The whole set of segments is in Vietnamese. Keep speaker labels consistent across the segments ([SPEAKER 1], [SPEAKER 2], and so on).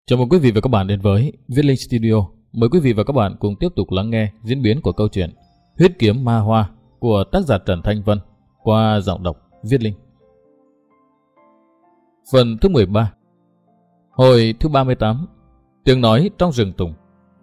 [SPEAKER 1] Chào mừng quý vị và các bạn đến với Viết Linh Studio. Mời quý vị và các bạn cùng tiếp tục lắng nghe diễn biến của câu chuyện Huyết Kiếm Ma Hoa của tác giả Trần Thanh Vân qua giọng đọc Viết Linh. Phần thứ 13. Hồi thứ 38. Tiếng nói trong rừng tùng.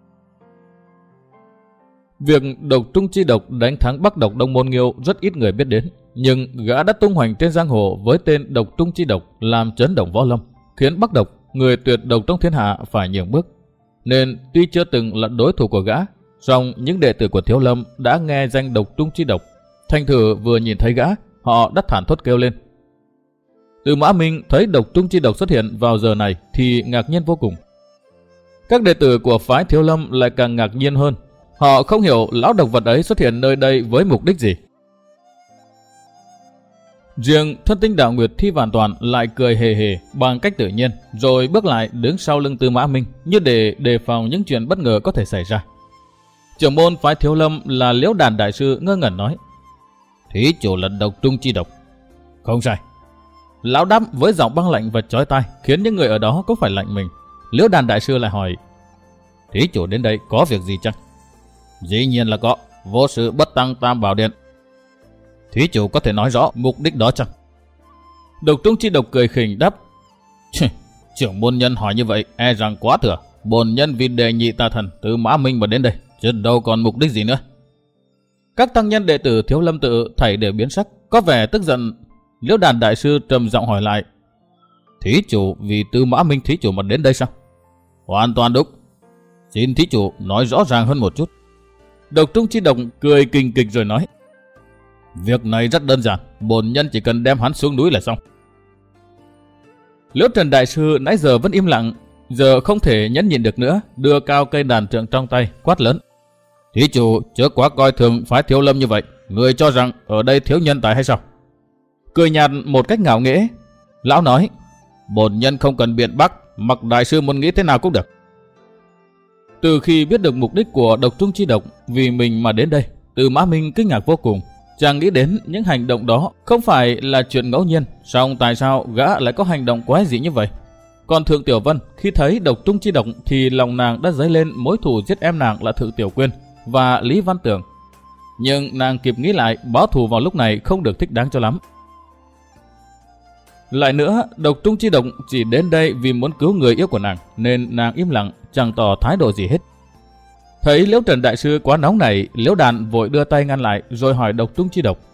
[SPEAKER 1] Việc độc Trung Chi Độc đánh thắng Bắc Độc Đông Môn Nghiêu rất ít người biết đến, nhưng gã đã tung hoành trên giang hồ với tên độc Trung Chi Độc làm chấn động võ lâm, khiến Bắc Độc, người tuyệt độc trong thiên hạ, phải nhường bước. Nên tuy chưa từng là đối thủ của gã, song những đệ tử của Thiếu Lâm đã nghe danh độc Trung Chi Độc, thành thử vừa nhìn thấy gã, họ đã thản thốt kêu lên. Từ Mã Minh thấy độc Trung Chi Độc xuất hiện vào giờ này thì ngạc nhiên vô cùng. Các đệ tử của phái Thiếu Lâm lại càng ngạc nhiên hơn. Họ không hiểu lão độc vật ấy xuất hiện nơi đây với mục đích gì. Riêng Thân Tinh Đạo Nguyệt Thi Vạn Toàn lại cười hề hề bằng cách tự nhiên, rồi bước lại đứng sau lưng Tư Mã Minh như để đề phòng những chuyện bất ngờ có thể xảy ra. Trưởng môn phái Thiếu Lâm là Liễu Đàn Đại Sư ngơ ngẩn nói: "Thí chủ là độc Trung Chi Độc." "Không sai." Lão đáp với giọng băng lạnh và chói tai, khiến những người ở đó cũng phải lạnh mình. Liễu Đàn Đại Sư lại hỏi: "Thí chủ đến đây có việc gì chăng?" "Dĩ nhiên là có, vô sự bất tăng Tam Bảo Điện." "Thí chủ có thể nói rõ mục đích đó chăng?" Độc Trung Chi Độc cười khỉnh đáp: "Trưởng môn nhân hỏi như vậy e rằng quá thừa. Bổn nhân vì đề nhị tà thần Tư Mã Minh mà đến đây, chứ đâu còn mục đích gì nữa." Các tăng nhân đệ tử Thiếu Lâm tự thảy đều biến sắc, có vẻ tức giận. Liễu Đàn Đại Sư trầm giọng hỏi lại: "Thí chủ vì Tư Mã Minh thí chủ mà đến đây sao?" "Hoàn toàn đúng. Xin thí chủ nói rõ ràng hơn một chút." Độc Trung Chi Độc cười kình kịch rồi nói: "Việc này rất đơn giản, bổn nhân chỉ cần đem hắn xuống núi là xong." Liễu Trần Đại Sư nãy giờ vẫn im lặng, giờ không thể nhẫn nhịn được nữa, đưa cao cây đàn trượng trong tay, quát lớn: "Thí chủ chớ quá coi thường phái Thiếu Lâm như vậy, người cho rằng ở đây thiếu nhân tài hay sao?" Cười nhạt một cách ngạo nghễ, lão nói: "Bổn nhân không cần biện bác, mặc đại sư muốn nghĩ thế nào cũng được." Từ khi biết được mục đích của độc Trung Chi Độc vì mình mà đến đây, Tư Mã Minh kinh ngạc vô cùng. Chàng nghĩ đến những hành động đó không phải là chuyện ngẫu nhiên, song tại sao gã lại có hành động quái dị như vậy? Còn Thượng Tiểu Vân khi thấy độc Trung Chi Độc thì lòng nàng đã dấy lên mối thù giết em nàng là Thượng Tiểu Quyên và Lý Văn Tường. Nhưng nàng kịp nghĩ lại, báo thù vào lúc này không được thích đáng cho lắm. Lại nữa, độc Trung Chi Độc chỉ đến đây vì muốn cứu người yêu của nàng, nên nàng im lặng, chẳng tỏ thái độ gì hết. Thấy Liễu Trần Đại Sư quá nóng nảy, Liễu Đàn vội đưa tay ngăn lại, rồi hỏi độc Trung Chi Độc: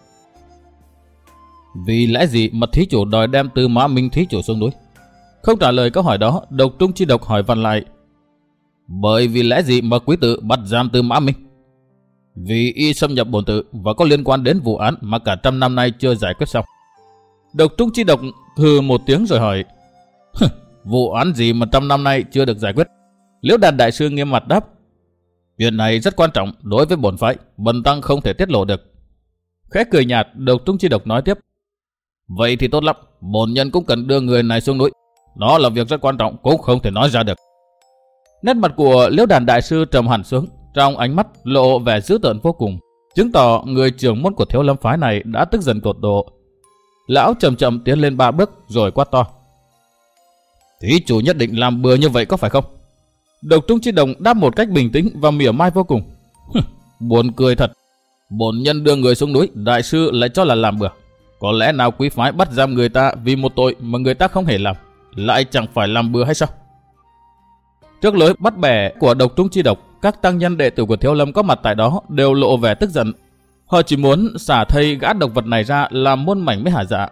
[SPEAKER 1] "Vì lẽ gì mà thí chủ đòi đem Tư Mã Minh thí chủ xuống núi?" Không trả lời câu hỏi đó, độc Trung Chi Độc hỏi vặn lại: "Bởi vì lẽ gì mà quý tử bắt giam Tư Mã Minh?" "Vì y xâm nhập bổn tự và có liên quan đến vụ án mà cả 100 năm nay chưa giải quyết xong." Độc Trung Chi Độc hừ một tiếng rồi hỏi: "Vụ án gì mà 100 năm nay chưa được giải quyết?" Liễu Đàn Đại Sư nghiêm mặt đáp: "Chuyện này rất quan trọng đối với bổn phái, bần tăng không thể tiết lộ được." Khẽ cười nhạt, độc Trung Chi Độc nói tiếp: "Vậy thì tốt lắm, bổn nhân cũng cần đưa người này xuống núi. Đó là việc rất quan trọng, cũng không thể nói ra được." Nét mặt của Liễu Đàn Đại Sư trầm hẳn xuống, trong ánh mắt lộ vẻ dữ tợn vô cùng, chứng tỏ người trưởng môn của Thiếu Lâm phái này đã tức giận tột độ. Lão chậm chậm tiến lên 3 bước rồi quát to: "Thí chủ nhất định làm bừa như vậy có phải không?" Độc Trung Chi Độc đáp một cách bình tĩnh và mỉa mai vô cùng: "Buồn cười thật. Bổn nhân đưa người xuống núi, đại sư lại cho là làm bừa. Có lẽ nào quý phái bắt giam người ta vì một tội mà người ta không hề làm, lại chẳng phải làm bừa hay sao?" Trước lối bắt bẻ của độc Trung Chi Độc, các tăng nhân đệ tử của Thiếu Lâm có mặt tại đó đều lộ vẻ tức giận. Họ chỉ muốn xả thây gã độc vật này ra làm muôn mảnh mới hả dạ.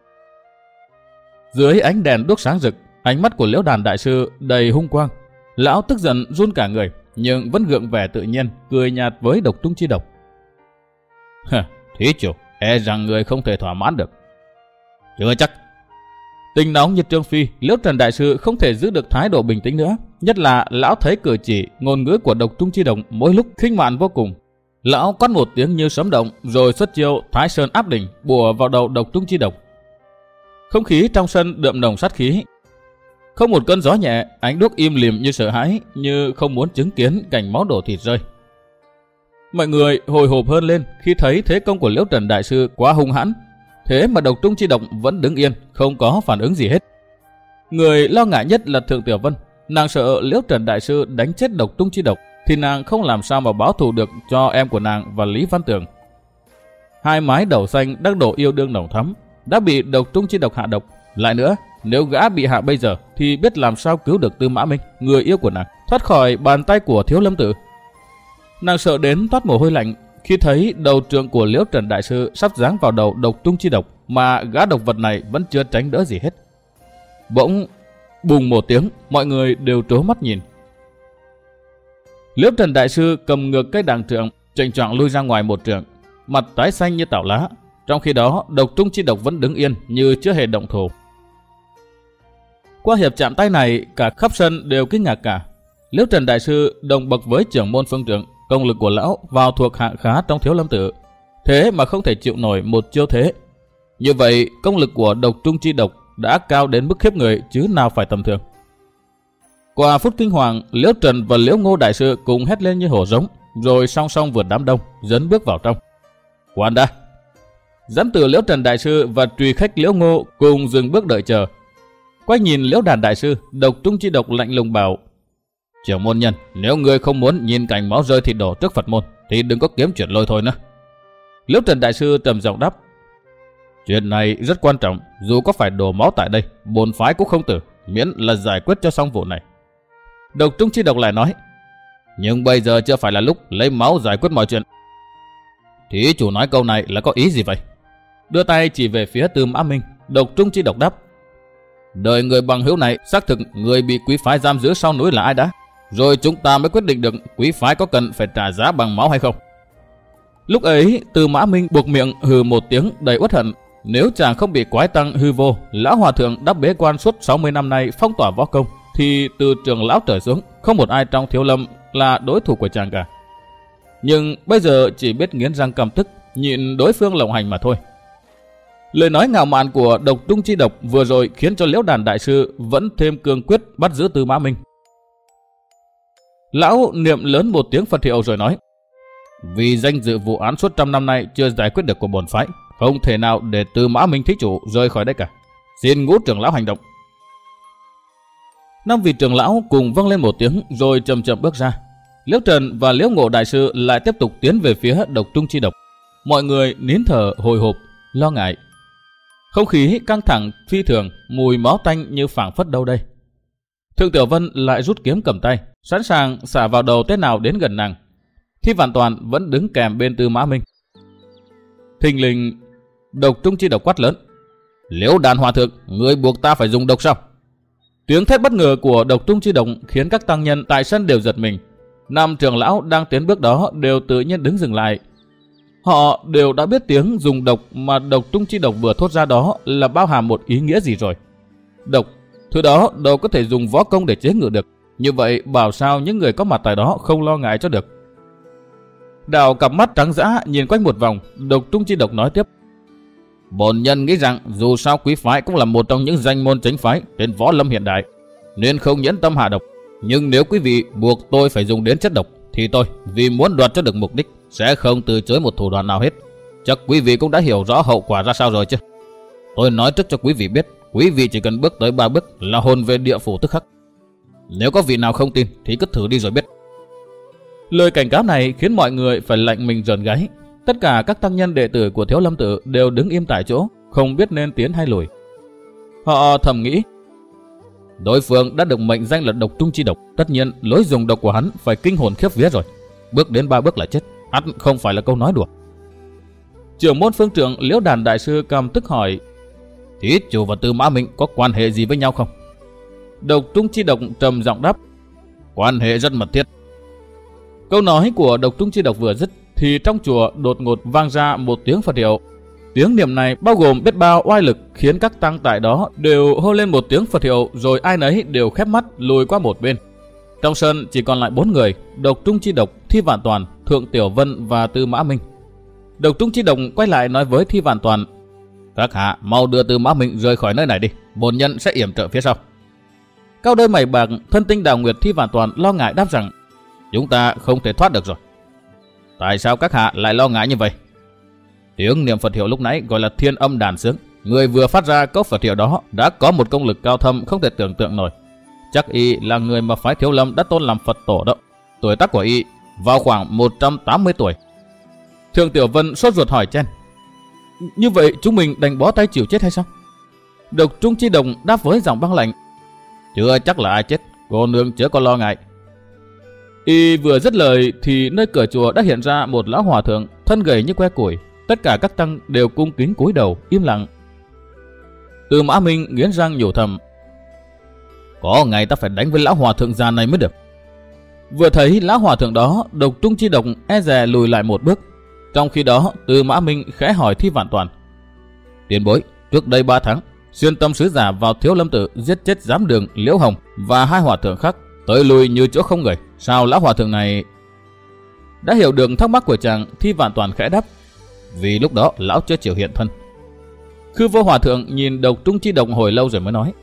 [SPEAKER 1] Dưới ánh đèn đuốc sáng rực, ánh mắt của Liễu Đàn Đại Sư đầy hung quang. Lão tức giận run cả người, nhưng vẫn gượng vẻ tự nhiên, cười nhạt với độc Trung Chi Độc: "Thí chủ, e rằng người không thể thỏa mãn được." "Chưa chắc." Tình nóng như Trương Phi, Liễu Trần Đại Sư không thể giữ được thái độ bình tĩnh nữa, nhất là lão thấy cử chỉ, ngôn ngữ của độc Trung Chi Độc mỗi lúc khinh mạn vô cùng. Lão quát một tiếng như sấm động, rồi xuất chiêu Thái Sơn Áp Đỉnh bùa vào đầu độc Trung Chi Độc. Không khí trong sân đượm nồng sát khí. Không một cơn gió nhẹ, ánh đuốc im lìm như sợ hãi, như không muốn chứng kiến cảnh máu đổ thịt rơi. Mọi người hồi hộp hơn lên khi thấy thế công của Liễu Trần Đại Sư quá hung hãn. Thế mà độc Trung Chi Độc vẫn đứng yên, không có phản ứng gì hết. Người lo ngại nhất là Thượng Tiểu Vân. Nàng sợ Liễu Trần đại sư đánh chết Độc Tung Chi Độc thì nàng không làm sao mà báo thù được cho em của nàng và Lý Văn Tường. Hai mái đầu xanh đắc độ yêu đương nồng thắm đã bị Độc Tung Chi Độc hạ độc. Lại nữa, nếu gã bị hạ bây giờ thì biết làm sao cứu được Tư Mã Minh, người yêu của nàng, thoát khỏi bàn tay của Thiếu Lâm Tự. Nàng sợ đến toát mồ hôi lạnh khi thấy đầu trượng của Liễu Trần đại sư sắp giáng vào đầu Độc Tung Chi Độc mà gã độc vật này vẫn chưa tránh đỡ gì hết. Bỗng bùng một tiếng, mọi người đều trố mắt nhìn. Liễu Trần đại sư cầm ngược cái đàng trượng, chệnh choạng lui ra ngoài một trượng, mặt tái xanh như tảo lá. Trong khi đó, Độc Tung Chi Độc vẫn đứng yên như chưa hề động thủ. Qua hiệp chạm tay này, cả khắp sân đều kinh ngạc cả. Liễu Trần đại sư đồng bậc với trưởng môn Phương Trượng, công lực của lão vào thuộc hạng khá trong Thiếu Lâm Tự, thế mà không thể chịu nổi một chiêu thế. Như vậy, công lực của Độc Tung Chi Độc đã cao đến mức khiếp người chứ nào phải tầm thường. Qua phút kinh hoàng, Liễu Trần và Liễu Ngô đại sư cùng hét lên như hổ giống, rồi song song vượt đám đông, dấn bước vào trong. Khoan đã! Giám tử Liễu Trần đại sư và trùy khách Liễu Ngô cùng dừng bước đợi chờ. Quay nhìn Liễu Đàn đại sư, Độc Tung Chi Độc lạnh lùng bảo: Trưởng môn nhân, nếu ngươi không muốn nhìn cảnh máu rơi thịt đổ trước Phật môn thì đừng có kiếm chuyện lôi thôi nữa. Liễu Trần đại sư trầm giọng đáp: Chuyện này rất quan trọng, dù có phải đổ máu tại đây, bổn phái cũng không tử, miễn là giải quyết cho xong vụ này. Độc Tung Chi Độc lại nói: Nhưng bây giờ chưa phải là lúc lấy máu giải quyết mọi chuyện. Thí chủ nói câu này là có ý gì vậy? Đưa tay chỉ về phía Tư Mã Minh, Độc Tung Chi Độc đáp: Đời người bằng hữu này xác thực người bị quý phái giam giữ sau núi là ai đã, rồi chúng ta mới quyết định được quý phái có cần phải trả giá bằng máu hay không. Lúc ấy, Tư Mã Minh buộc miệng hừ một tiếng đầy uất hận. Nếu chàng không bị quái tăng hư vô, lão hòa thượng đã bế quan suốt 60 năm nay phong tỏa võ công, thì từ trường lão trở xuống, không một ai trong Thiếu Lâm là đối thủ của chàng cả. Nhưng bây giờ chỉ biết nghiến răng căm tức, nhịn đối phương lộng hành mà thôi. Lời nói ngạo mạn của Độc Tung Chi Độc vừa rồi khiến cho Liễu Đàn đại sư vẫn thêm cương quyết bắt giữ Tư Mã Minh. Lão niệm lớn một tiếng Phật hiệu rồi nói: Vì danh dự vụ án suốt trăm năm nay chưa giải quyết được của bổn phái, không thể nào để Tư Mã Minh thí chủ rời khỏi đây cả. Xin Ngũ trưởng lão hành động. Năm vị trưởng lão cùng vang lên một tiếng rồi chậm chậm bước ra. Liễu Trần và Liễu Ngộ đại sư lại tiếp tục tiến về phía Độc Tung Chi Độc. Mọi người nín thở hồi hộp, lo ngại. Không khí căng thẳng phi thường, mùi máu tanh như phảng phất đâu đây. Thượng Tiểu Vân lại rút kiếm cầm tay, sẵn sàng xả vào đầu tên nào đến gần nàng. Thi Vạn Toàn vẫn đứng kèm bên Tư Mã Minh. Thình lình, Độc Tung Chi Độc quát lớn: Liễu Đàn hòa thượng, người buộc ta phải dùng độc sao? Tiếng thét bất ngờ của Độc Tung Chi Độc khiến các tăng nhân tại sân đều giật mình. Năm trưởng lão đang tiến bước đó đều tự nhiên đứng dừng lại. Họ đều đã biết tiếng dùng độc mà Độc Tung Chi Độc vừa thốt ra đó là bao hàm một ý nghĩa gì rồi. Độc, thứ đó đâu có thể dùng võ công để chế ngự được. Như vậy bảo sao những người có mặt tại đó không lo ngại cho được. Đào cặp mắt trắng dã nhìn quanh một vòng, Độc Tung Chi Độc nói tiếp: Bổn nhân nghĩ rằng dù sao quý phái cũng là một trong những danh môn chánh phái trên võ lâm hiện đại, nên không nhẫn tâm hạ độc. Nhưng nếu quý vị buộc tôi phải dùng đến chất độc, thì tôi vì muốn đoạt cho được mục đích sẽ không từ chối một thủ đoạn nào hết. Chắc quý vị cũng đã hiểu rõ hậu quả ra sao rồi chứ. Tôi nói trước cho quý vị biết, quý vị chỉ cần bước tới 3 bước là hồn về địa phủ tức khắc. Nếu có vị nào không tin thì cứ thử đi rồi biết. Lời cảnh cáo này khiến mọi người phải lạnh mình rờn gáy. Tất cả các tăng nhân đệ tử của Thiếu Lâm Tự đều đứng im tại chỗ, không biết nên tiến hay lùi. Họ thầm nghĩ, đối phương đã được mệnh danh là Độc Tung Chi Độc, tất nhiên lối dùng độc của hắn phải kinh hồn khiếp vía rồi. Bước đến 3 bước là chết, ắt không phải là câu nói đùa. Trưởng môn Phương Trượng Liễu Đàn đại sư căm tức hỏi: Thí chủ và Tư Mã Minh có quan hệ gì với nhau không? Độc Tung Chi Độc trầm giọng đáp: Quan hệ rất mật thiết. Câu nói của Độc Tung Chi Độc vừa dứt thì trong chùa đột ngột vang ra một tiếng Phật hiệu. Tiếng niệm này bao gồm biết bao oai lực khiến các tăng tại đó đều hô lên một tiếng Phật hiệu, rồi ai nấy đều khép mắt lùi qua một bên. Trong sân chỉ còn lại 4 người: Độc Tung Chi Độc, Thi Vạn Toàn, Thượng Tiểu Vân và Tư Mã Minh. Độc Tung Chi Độc quay lại nói với Thi Vạn Toàn: Các hạ mau đưa Tư Mã Minh rời khỏi nơi này đi, bổn nhân sẽ yểm trợ phía sau. Cao đôi mày bạc thân tinh Đào Nguyệt Thi Vạn Toàn lo ngại đáp rằng: Chúng ta không thể thoát được rồi. Tại sao các hạ lại lo ngại như vậy? Tiếng niệm Phật hiệu lúc nãy gọi là Thiên Âm Đàn Xướng. Người vừa phát ra câu Phật hiệu đó đã có một công lực cao thâm không thể tưởng tượng nổi. Chắc y là người mà phái Thiếu Lâm đã tôn làm Phật tổ đó. Tuổi tác của y vào khoảng 180 tuổi. Thượng Tiểu Vân sốt ruột hỏi chen: Như vậy chúng mình đành bó tay chịu chết hay sao? Độc Trung Chi Đồng đáp với giọng băng lạnh: Chưa chắc là ai chết, cô nương chớ có lo ngại. Y vừa dứt lời thì nơi cửa chùa đã hiện ra một lão hòa thượng thân gầy như que củi. Tất cả các tăng đều cung kính cúi đầu im lặng. Tư Mã Minh nghiến răng nhủ thầm: Có ngày ta phải đánh với lão hòa thượng già này mới được. Vừa thấy lão hòa thượng đó, Độc Trung Chi Độc e dè lùi lại một bước. Trong khi đó, Tư Mã Minh khẽ hỏi Thi Vạn Toàn: Tiền bối, trước đây 3 tháng, xuyên tâm sứ giả vào Thiếu Lâm Tự giết chết giám đường Liễu Hồng và 2 hòa thượng khác, tới lui như chỗ không người. Sao lão hòa thượng này... Đã hiểu được thắc mắc của chàng, Thi Vạn Toàn khẽ đáp: Vì lúc đó lão chưa chịu hiện thân. Khư Vô hòa thượng nhìn Độc Trung Chi Độc hồi lâu rồi mới nói: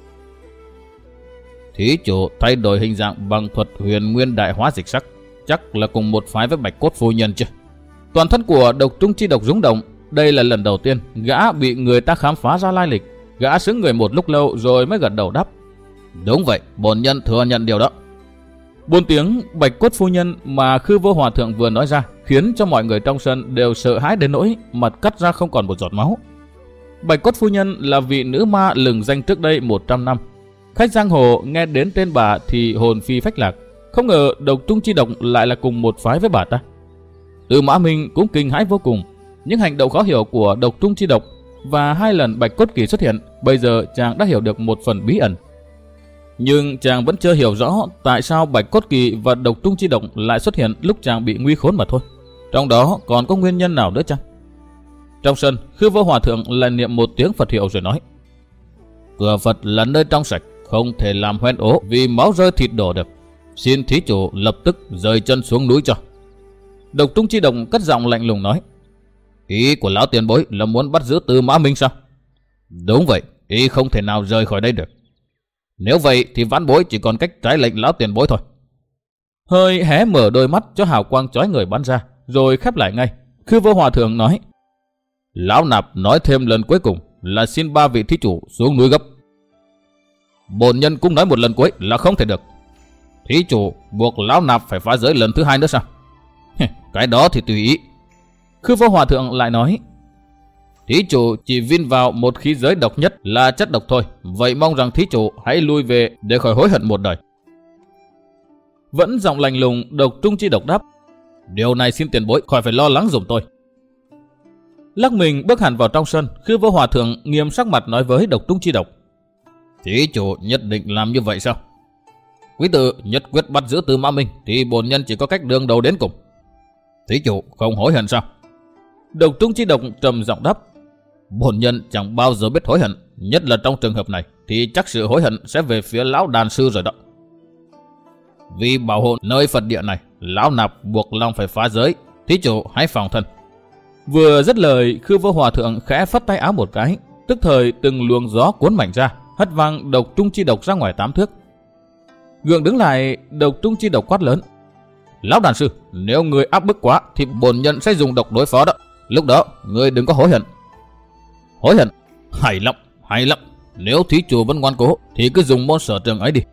[SPEAKER 1] Thí chủ thay đổi hình dạng bằng thuật huyền nguyên đại hóa dịch sắc, chắc là cùng một phái với Bạch Cốt phu nhân chứ? Toàn thân của Độc Trung Chi Độc rung động. Đây là lần đầu tiên gã bị người ta khám phá ra lai lịch. Gã sững người một lúc lâu rồi mới gật đầu đáp: Đúng vậy, bổn nhân thừa nhận điều đó. 4 tiếng Bạch Cốt phu nhân mà Khư Vô hòa thượng vừa nói ra khiến cho mọi người trong sân đều sợ hãi đến nỗi mặt cắt ra không còn một giọt máu. Bạch Cốt phu nhân là vị nữ ma lừng danh trước đây 100 năm. Khách giang hồ nghe đến tên bà thì hồn phi phách lạc. Không ngờ Độc Trung Chi Độc lại là cùng một phái với bà ta. Tư Mã Minh cũng kinh hãi vô cùng. Những hành động khó hiểu của Độc Trung Chi Độc và 2 lần Bạch Cốt Kỳ xuất hiện, bây giờ chàng đã hiểu được một phần bí ẩn. Nhưng chàng vẫn chưa hiểu rõ tại sao Bạch Cốt Kỳ và Độc Trung Chi Độc lại xuất hiện lúc chàng bị nguy khốn mà thôi. Trong đó còn có nguyên nhân nào nữa chăng? Trong sân, Khư Vô hòa thượng lại niệm một tiếng Phật hiệu rồi nói: Cửa Phật là nơi trong sạch, không thể làm hoen ố vì máu rơi thịt đổ được. Xin thí chủ lập tức rời chân xuống núi cho. Độc Trung Chi Độc cất giọng lạnh lùng nói: Ý của lão tiền bối là muốn bắt giữ Tư Mã Minh sao? Đúng vậy, ý không thể nào rời khỏi đây được. Nếu vậy thì vãn bối chỉ còn cách trái lệnh lão tiền bối thôi. Hơi hé mở đôi mắt cho hào quang chói người bắn ra, rồi khép lại ngay. Khư Vô hòa thượng nói: Lão nạp nói thêm lần cuối cùng là xin 3 vị thí chủ xuống núi gấp. Bổn nhân cũng nói một lần cuối là không thể được. Thí chủ buộc lão nạp phải phá giới lần thứ 2 nữa sao? Cái đó thì tùy ý. Khư Vô hòa thượng lại nói: Thí chủ chỉ vin vào một khí giới độc nhất là chất độc thôi. Vậy mong rằng thí chủ hãy lui về để khỏi hối hận một đời. Vẫn giọng lạnh lùng, Độc Trung Chi Độc đáp: Điều này xin tiền bối khỏi phải lo lắng giùm tôi. Lắc mình bước hẳn vào trong sân, Khư Vô hòa thượng nghiêm sắc mặt nói với Độc Trung Chi Độc: Thí chủ nhất định làm như vậy sao? Quý tử nhất quyết bắt giữ Tư Mã Minh thì bổn nhân chỉ có cách đương đầu đến cùng. Thí chủ không hối hận sao? Độc Trung Chi Độc trầm giọng đáp: Bổn nhân chẳng bao giờ biết hối hận, nhất là trong trường hợp này thì chắc sự hối hận sẽ về phía lão đàn sư rồi đó. Vì bảo hộ nơi Phật địa này, lão nạp buộc lòng phải phá giới. Thí chủ hãy phòng thân. Vừa dứt lời, Khư Vô hòa thượng khẽ phất tay áo một cái, tức thời từng luồng gió cuốn mạnh ra, hất văng Độc Trung Chi Độc ra ngoài 8 thước. Gượng đứng lại, Độc Trung Chi Độc quát lớn: Lão đàn sư, nếu người áp bức quá thì bổn nhân sẽ dùng độc đối phó đó. Lúc đó người đừng có hối hận. Hối hận? Hay lắm, hay lắm. Nếu thí chủ vẫn ngoan cố thì cứ dùng môn sở trường ấy đi.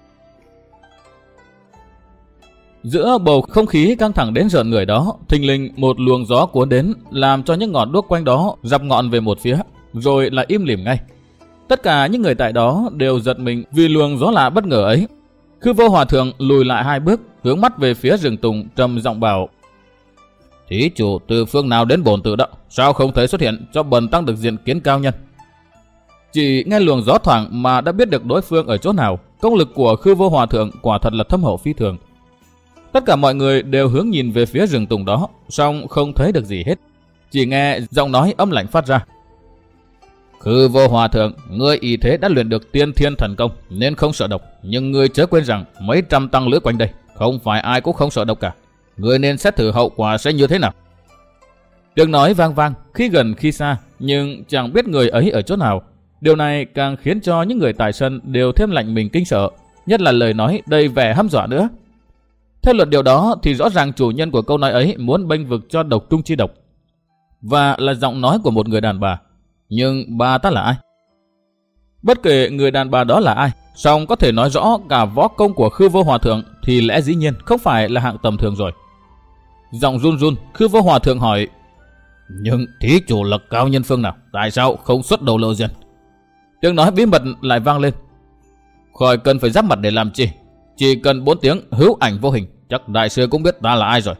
[SPEAKER 1] Giữa bầu không khí căng thẳng đến rợn người đó, thình lình một luồng gió cuốn đến, làm cho những ngọn đuốc quanh đó dập ngọn về một phía, rồi lại im lìm ngay. Tất cả những người tại đó đều giật mình vì luồng gió lạ bất ngờ ấy. Khư Vô hòa thượng lùi lại 2 bước, hướng mắt về phía rừng tùng, trầm giọng bảo: Thí chủ từ phương nào đến bổn tự đó, sao không thấy xuất hiện cho bần tăng được diện kiến cao nhân? Chỉ nghe luồng gió thoảng mà đã biết được đối phương ở chỗ nào. Công lực của Khư Vô hòa thượng quả thật là thâm hậu phi thường. Tất cả mọi người đều hướng nhìn về phía rừng tùng đó, song không thấy được gì hết. Chỉ nghe giọng nói âm lạnh phát ra: Khư Vô hòa thượng, ngươi y thế đã luyện được tiên thiên thần công nên không sợ độc, nhưng ngươi chớ quên rằng mấy trăm tăng lữ quanh đây không phải ai cũng không sợ độc cả. Ngươi nên xét thử hậu quả sẽ như thế nào. Tiếng nói vang vang, khi gần khi xa, nhưng chẳng biết người ấy ở chỗ nào. Điều này càng khiến cho những người tại sân đều thêm lạnh mình kinh sợ, nhất là lời nói đầy vẻ hăm dọa nữa. Theo luật điều đó thì rõ ràng chủ nhân của câu nói ấy muốn bênh vực cho Độc Trung Chi Độc, và là giọng nói của một người đàn bà. Nhưng bà ta là ai? Bất kể người đàn bà đó là ai, song có thể nói rõ cả võ công của Khư Vô Hòa Thượng thì lẽ dĩ nhiên không phải là hạng tầm thường rồi. Giọng run run, Khư Vô Hòa Thượng hỏi: nhưng thí chủ là cao nhân phương nào, tại sao không xuất đầu lộ diện? Tiếng nói bí mật lại vang lên: khỏi cần phải giáp mặt để làm chi, chỉ cần 4 tiếng hữu ảnh vô hình, chắc đại sư cũng biết ta là ai rồi.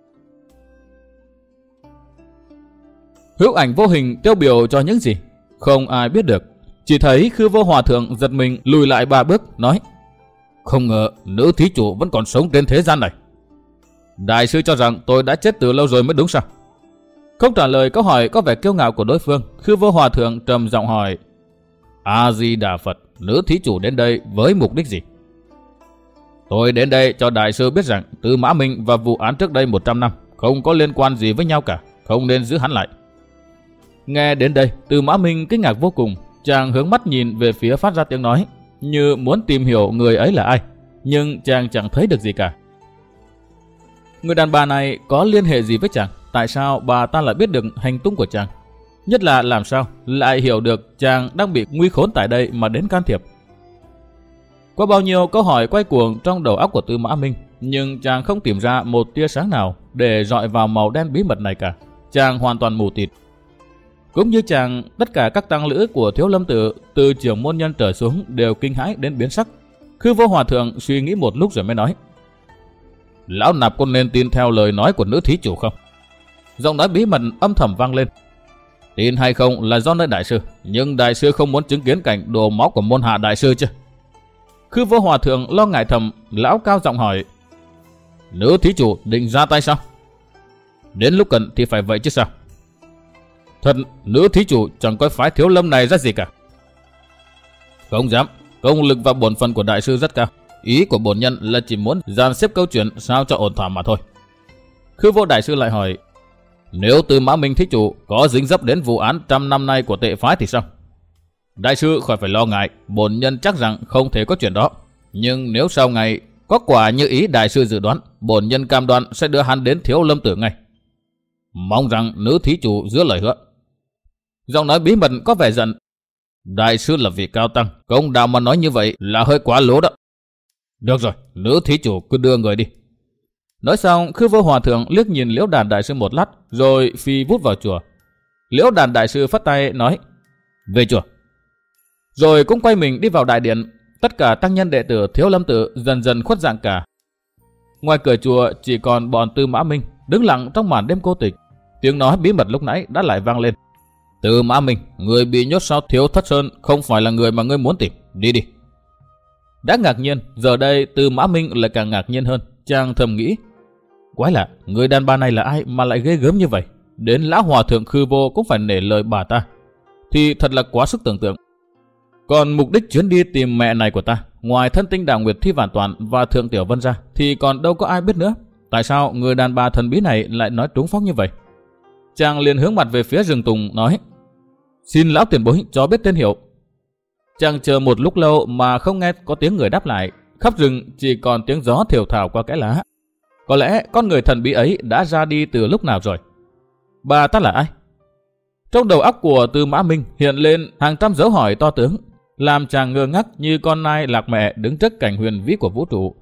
[SPEAKER 1] Hữu ảnh vô hình tiêu biểu cho những gì? Không ai biết được. Chỉ thấy Khư Vô Hòa Thượng giật mình lùi lại 3 bước, nói: không ngờ nữ thí chủ vẫn còn sống trên thế gian này. Đại sư cho rằng tôi đã chết từ lâu rồi mới đúng sao? Không trả lời câu hỏi có vẻ kiêu ngạo của đối phương, Khư Vô Hòa Thượng trầm giọng hỏi: A Di Đà Phật, nữ thí chủ đến đây với mục đích gì? Tôi đến đây cho đại sư biết rằng Tư Mã Minh và vụ án trước đây 100 năm không có liên quan gì với nhau cả, không nên giữ hắn lại. Nghe đến đây, Tư Mã Minh kinh ngạc vô cùng, chàng hướng mắt nhìn về phía phát ra tiếng nói, như muốn tìm hiểu người ấy là ai, nhưng chàng chẳng thấy được gì cả. Người đàn bà này có liên hệ gì với chàng? Tại sao bà ta lại biết được hành tung của chàng? Nhất là làm sao lại hiểu được chàng đang bị nguy khốn tại đây mà đến can thiệp? Có bao nhiêu câu hỏi quay cuồng trong đầu óc của Tư Mã Minh, nhưng chàng không tìm ra một tia sáng nào để rọi vào màu đen bí mật này cả. Chàng hoàn toàn mù tịt. Cũng như chàng, tất cả các tăng lữ của Thiếu Lâm Tự từ trưởng môn nhân trở xuống đều kinh hãi đến biến sắc. Khư Vô Hòa Thượng suy nghĩ một lúc rồi mới nói: lão nạp có nên tin theo lời nói của nữ thí chủ không? Giọng nói bí mật âm thầm vang lên: tin hay không là do nơi đại sư, nhưng đại sư không muốn chứng kiến cảnh đổ máu của môn hạ đại sư chứ? Khư Vô Hòa Thượng lo ngại thầm, lão cao giọng hỏi: nữ thí chủ định ra tay sao? Đến lúc cần thì phải vậy chứ sao? Thật, nữ thí chủ chẳng coi phái Thiếu Lâm này ra gì cả. Không dám, công lực và bổn phận của đại sư rất cao. Ý của bổn nhân là chỉ muốn dàn xếp câu chuyện sao cho ổn thỏa mà thôi. Khư Vô đại sư lại hỏi: nếu Tư Mã Minh thí chủ có dính dấp đến vụ án 100 năm nay của tệ phái thì sao? Đại sư khỏi phải lo ngại, bổn nhân chắc rằng không thể có chuyện đó. Nhưng nếu sau ngày có quả như ý đại sư dự đoán, bổn nhân cam đoan sẽ đưa hắn đến Thiếu Lâm Tự ngay. Mong rằng nữ thí chủ giữ lời hứa. Giọng nói bí mật có vẻ giận: đại sư là vị cao tăng, công đạo mà nói như vậy là hơi quá lố đó. Được rồi, nữ thí chủ cứ đưa người đi. Nói xong, Khư Vô Hòa Thượng liếc nhìn Liễu Đàn đại sư một lát, rồi phi vút vào chùa. Liễu Đàn đại sư phất tay nói: về chùa. Rồi cũng quay mình đi vào đại điện. Tất cả tăng nhân đệ tử Thiếu Lâm Tự dần dần khuất dạng cả. Ngoài cửa chùa chỉ còn bọn Tư Mã Minh đứng lặng trong màn đêm cô tịch. Tiếng nói bí mật lúc nãy đã lại vang lên: Tư Mã Minh, người bị nhốt sau Thiếu Thất Sơn không phải là người mà ngươi muốn tìm. Đi đi. Đã ngạc nhiên, giờ đây Tư Mã Minh lại càng ngạc nhiên hơn. Chàng thầm nghĩ: quái lạ, người đàn bà này là ai mà lại ghê gớm như vậy? Đến lão hòa thượng Khư Vô cũng phải nể lời bà ta, thì thật là quá sức tưởng tượng. Còn mục đích chuyến đi tìm mẹ này của ta, ngoài thân tinh Đào Nguyệt Thi Vạn Toàn và Thượng Tiểu Vân ra, thì còn đâu có ai biết nữa. Tại sao người đàn bà thần bí này lại nói trúng phóc như vậy? Chàng liền hướng mặt về phía rừng tùng nói: xin lão tiền bối cho biết tên hiệu. Chàng chờ một lúc lâu mà không nghe có tiếng người đáp lại. Khắp rừng chỉ còn tiếng gió thều thào qua cái lá. Có lẽ con người thần bí ấy đã ra đi từ lúc nào rồi. Bà ta là ai? Trong đầu óc của Tư Mã Minh hiện lên hàng trăm dấu hỏi to tướng, làm chàng ngơ ngác như con nai lạc mẹ đứng trước cảnh huyền vĩ của vũ trụ.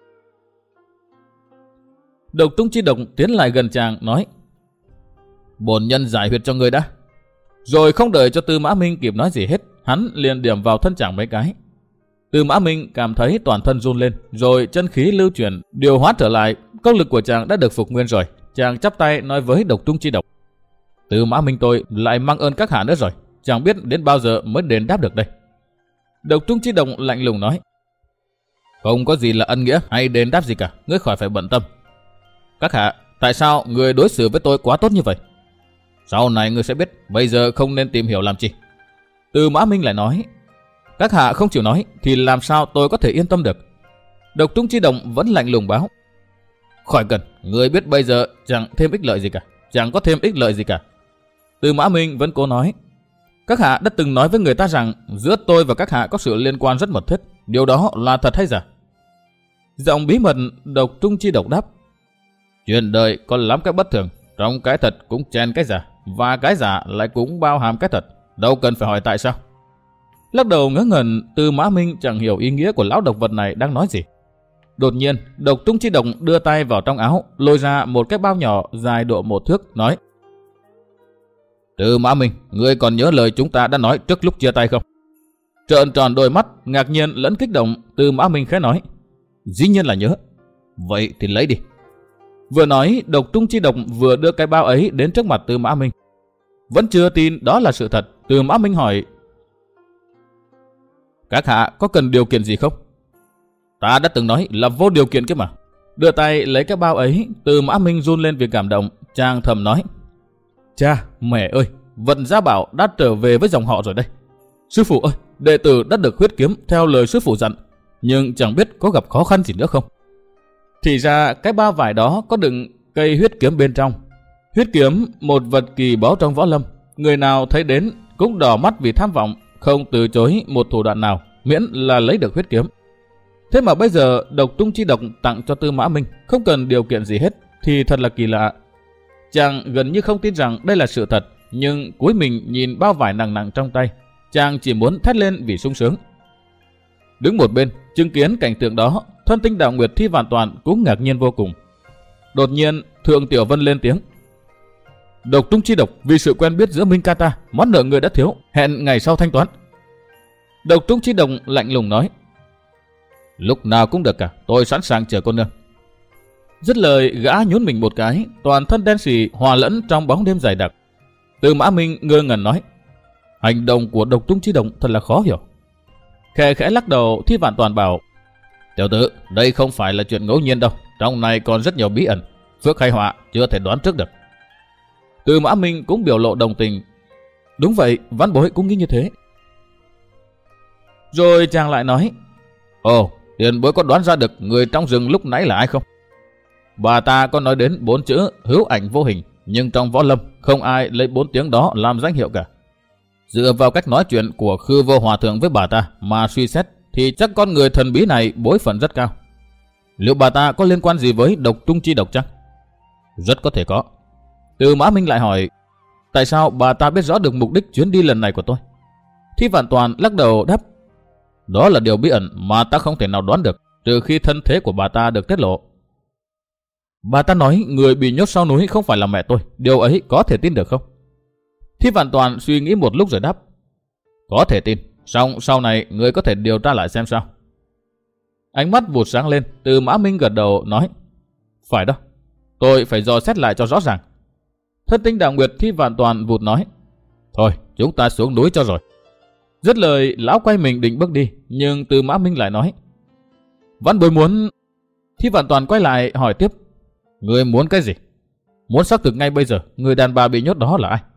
[SPEAKER 1] Độc Tung Chi Độc tiến lại gần chàng nói: bổn nhân giải huyệt cho người đã. Rồi không đợi cho Tư Mã Minh kịp nói gì hết, hắn liền điểm vào thân chàng mấy cái. Tư Mã Minh cảm thấy toàn thân run lên, rồi chân khí lưu chuyển, điều hóa trở lại. Công lực của chàng đã được phục nguyên rồi. Chàng chắp tay nói với Độc Tung Chi Độc: Tư Mã Minh tôi lại mang ơn các hạ nữa rồi, chẳng biết đến bao giờ mới đền đáp được đây. Độc Tung Chi Độc lạnh lùng nói: không có gì là ân nghĩa hay đền đáp gì cả, ngươi khỏi phải bận tâm. Các hạ, tại sao người đối xử với tôi quá tốt như vậy? Sau này ngươi sẽ biết, bây giờ không nên tìm hiểu làm chi. Tư Mã Minh lại nói: các hạ không chịu nói thì làm sao tôi có thể yên tâm được. Độc Tung Chi Độc vẫn lạnh lùng báo: khỏi cần, người biết bây giờ chẳng thêm ích lợi gì cả, chẳng có thêm ích lợi gì cả. Tư Mã Minh vẫn cố nói: các hạ đã từng nói với người ta rằng giữa tôi và các hạ có sự liên quan rất mật thiết, điều đó là thật hay giả? Giọng bí mật Độc Tung Chi Độc đáp: chuyện đời có lắm cái bất thường, trong cái thật cũng chen cái giả, và cái giả lại cũng bao hàm cái thật, đâu cần phải hỏi tại sao. Lắc đầu ngớ ngẩn, Tư Mã Minh chẳng hiểu ý nghĩa của lão độc vật này đang nói gì. Đột nhiên, Độc Tung Chi Độc đưa tay vào trong áo, lôi ra một cái bao nhỏ dài độ 1 thước, nói: Tư Mã Minh, ngươi còn nhớ lời chúng ta đã nói trước lúc chia tay không? Trợn tròn đôi mắt, ngạc nhiên lẫn kích động, Tư Mã Minh khẽ nói: Dĩ nhiên là nhớ. Vậy thì lấy đi. Vừa nói, Độc Tung Chi Độc vừa đưa cái bao ấy đến trước mặt Tư Mã Minh. Vẫn chưa tin đó là sự thật, Tư Mã Minh hỏi: Các hạ có cần điều kiện gì không? Ta đã từng nói là vô điều kiện kia mà. Đưa tay lấy cái bao ấy, Tư Mã Minh run lên vì cảm động, chàng thầm nói: Cha, mẹ ơi, Vận Gia Bảo đã trở về với dòng họ rồi đây. Sư phụ ơi, đệ tử đã được huyết kiếm theo lời sư phụ dặn, nhưng chẳng biết có gặp khó khăn gì nữa không. Thì ra cái bao vải đó có đựng cây huyết kiếm bên trong. Huyết kiếm, một vật kỳ báu trong võ lâm, người nào thấy đến cũng đỏ mắt vì tham vọng, không từ chối một thủ đoạn nào, miễn là lấy được huyết kiếm. Thế mà bây giờ Độc Tung Chi Độc tặng cho Tư Mã Minh không cần điều kiện gì hết, thì thật là kỳ lạ. Chàng gần như không tin rằng đây là sự thật, nhưng cúi mình nhìn bao vải nặng nặng trong tay, chàng chỉ muốn thét lên vì sung sướng. Đứng một bên, chứng kiến cảnh tượng đó, Thuần Tinh Đạo Nguyệt Thi Vạn Toàn cũng ngạc nhiên vô cùng. Đột nhiên, Thượng Tiểu Vân lên tiếng: Độc Tung Chi Độc vì sự quen biết giữa Minh ca ta, món nợ người đã thiếu, hẹn ngày sau thanh toán. Độc Tung Chi Độc lạnh lùng nói: Lúc nào cũng được cả, tôi sẵn sàng chờ cô nương. Dứt lời, gã nhún mình một cái, toàn thân đen sì hòa lẫn trong bóng đêm dày đặc. Tư Mã Minh ngơ ngẩn nói: Hành động của Độc Tung Chi Độc thật là khó hiểu. Khẽ khẽ lắc đầu, Thi Vạn Toàn bảo: Tiểu tử, đây không phải là chuyện ngẫu nhiên đâu, trong này còn rất nhiều bí ẩn, phước hay họa chưa thể đoán trước được. Tư Mã Minh cũng biểu lộ đồng tình: Đúng vậy, Vãn bối cũng nghĩ như thế. Rồi chàng lại nói: Ồ, tiền bối có đoán ra được người trong rừng lúc nãy là ai không? Bà ta có nói đến 4 chữ hữu ảnh vô hình, nhưng trong võ lâm không ai lấy 4 tiếng đó làm danh hiệu cả. Dựa vào cách nói chuyện của Khư Vô Hòa Thượng với bà ta mà suy xét thì chắc con người thần bí này bối phận rất cao. Liệu bà ta có liên quan gì với Độc Tung Chi Độc chăng? Rất có thể có. Tư Mã Minh lại hỏi: Tại sao bà ta biết rõ được mục đích chuyến đi lần này của tôi? Thi Vạn Toàn lắc đầu đáp: Đó là điều bí ẩn mà ta không thể nào đoán được, trừ khi thân thế của bà ta được tiết lộ. Bà ta nói người bị nhốt sau núi không phải là mẹ tôi, điều ấy có thể tin được không? Thi Vạn Toàn suy nghĩ một lúc rồi đáp: Có thể tin, song sau này người có thể điều tra lại xem sao. Ánh mắt vụt sáng lên, Tư Mã Minh gật đầu nói: Phải đó, tôi phải dò xét lại cho rõ ràng. Thất Tinh Đạo Nguyệt Thi Vạn Toàn vụt nói: Thôi, chúng ta xuống núi cho rồi. Dứt lời, lão quay mình định bước đi, nhưng Tư Mã Minh lại nói: Vãn bối muốn... Thi Vạn Toàn quay lại hỏi tiếp: Người muốn cái gì? Muốn xác thực ngay bây giờ người đàn bà bị nhốt đó là ai?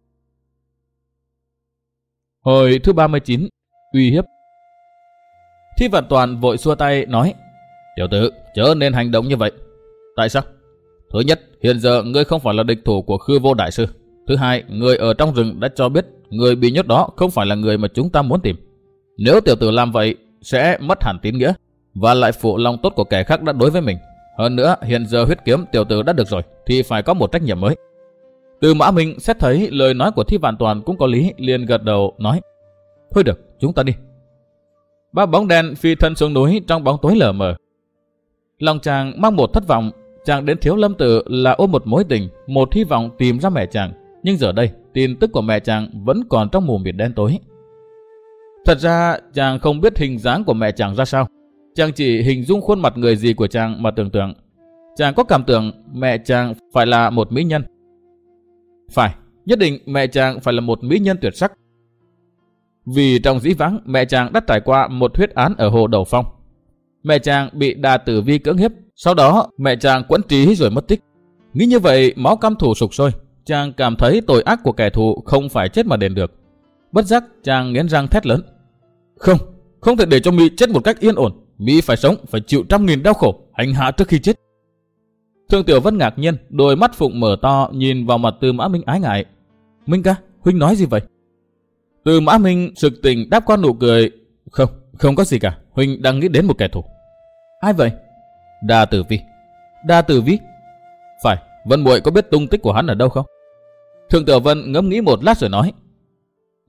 [SPEAKER 1] Hồi thứ 39, uy hiếp. Thi Vạn Toàn vội xua tay nói: Tiểu tử, chớ nên hành động như vậy. Tại sao? Thứ nhất, hiện giờ ngươi không phải là địch thủ của Khư Vô Đại Sư. Thứ hai, người ở trong rừng đã cho biết người bị nhốt đó không phải là người mà chúng ta muốn tìm. Nếu tiểu tử làm vậy, sẽ mất hẳn tín nghĩa, và lại phụ lòng tốt của kẻ khác đã đối với mình. Hơn nữa, hiện giờ huyết kiếm tiểu tử đã được rồi, thì phải có một trách nhiệm mới. Tư Mã Minh xét thấy lời nói của Thi Vạn Toàn cũng có lý, liền gật đầu nói: Thôi được, chúng ta đi. Ba bóng đen phi thân xuống núi trong bóng tối lờ mờ. Lòng chàng mang một thất vọng. Chàng đến Thiếu Lâm Tự là ôm một mối tình, một hy vọng tìm ra mẹ chàng, nhưng giờ đây tin tức của mẹ chàng vẫn còn trong mù mịt đen tối. Thật ra chàng không biết hình dáng của mẹ chàng ra sao, chàng chỉ hình dung khuôn mặt người gì của chàng mà tưởng tượng. Chàng có cảm tưởng mẹ chàng phải là một mỹ nhân. Phải, nhất định mẹ chàng phải là một mỹ nhân tuyệt sắc. Vì trong dĩ vãng mẹ chàng đã trải qua một huyết án ở Hồ Đầu Phong. Mẹ chàng bị Đà Tử Vi cưỡng hiếp, sau đó mẹ chàng quẫn trí rồi mất tích. Nghĩ như vậy, máu căm thù sục sôi, chàng cảm thấy tội ác của kẻ thù không phải chết mà đền được. Bất giác chàng nghiến răng thét lớn: Không thể để cho mi chết một cách yên ổn. Mi phải sống, phải chịu 100.000 đau khổ, hành hạ trước khi chết. Thượng Tiểu Vân ngạc nhiên, đôi mắt phụng mở to nhìn vào mặt Tư Mã Minh ái ngại. Minh ca, huynh nói gì vậy? Tư Mã Minh sực tỉnh đáp qua nụ cười: Không có gì cả, huynh đang nghĩ đến một kẻ thù. Ai vậy? Đà Tử Vi. Đà Tử Vi? Phải, Vân muội có biết tung tích của hắn ở đâu không? Thượng Tiểu Vân ngẫm nghĩ một lát rồi nói: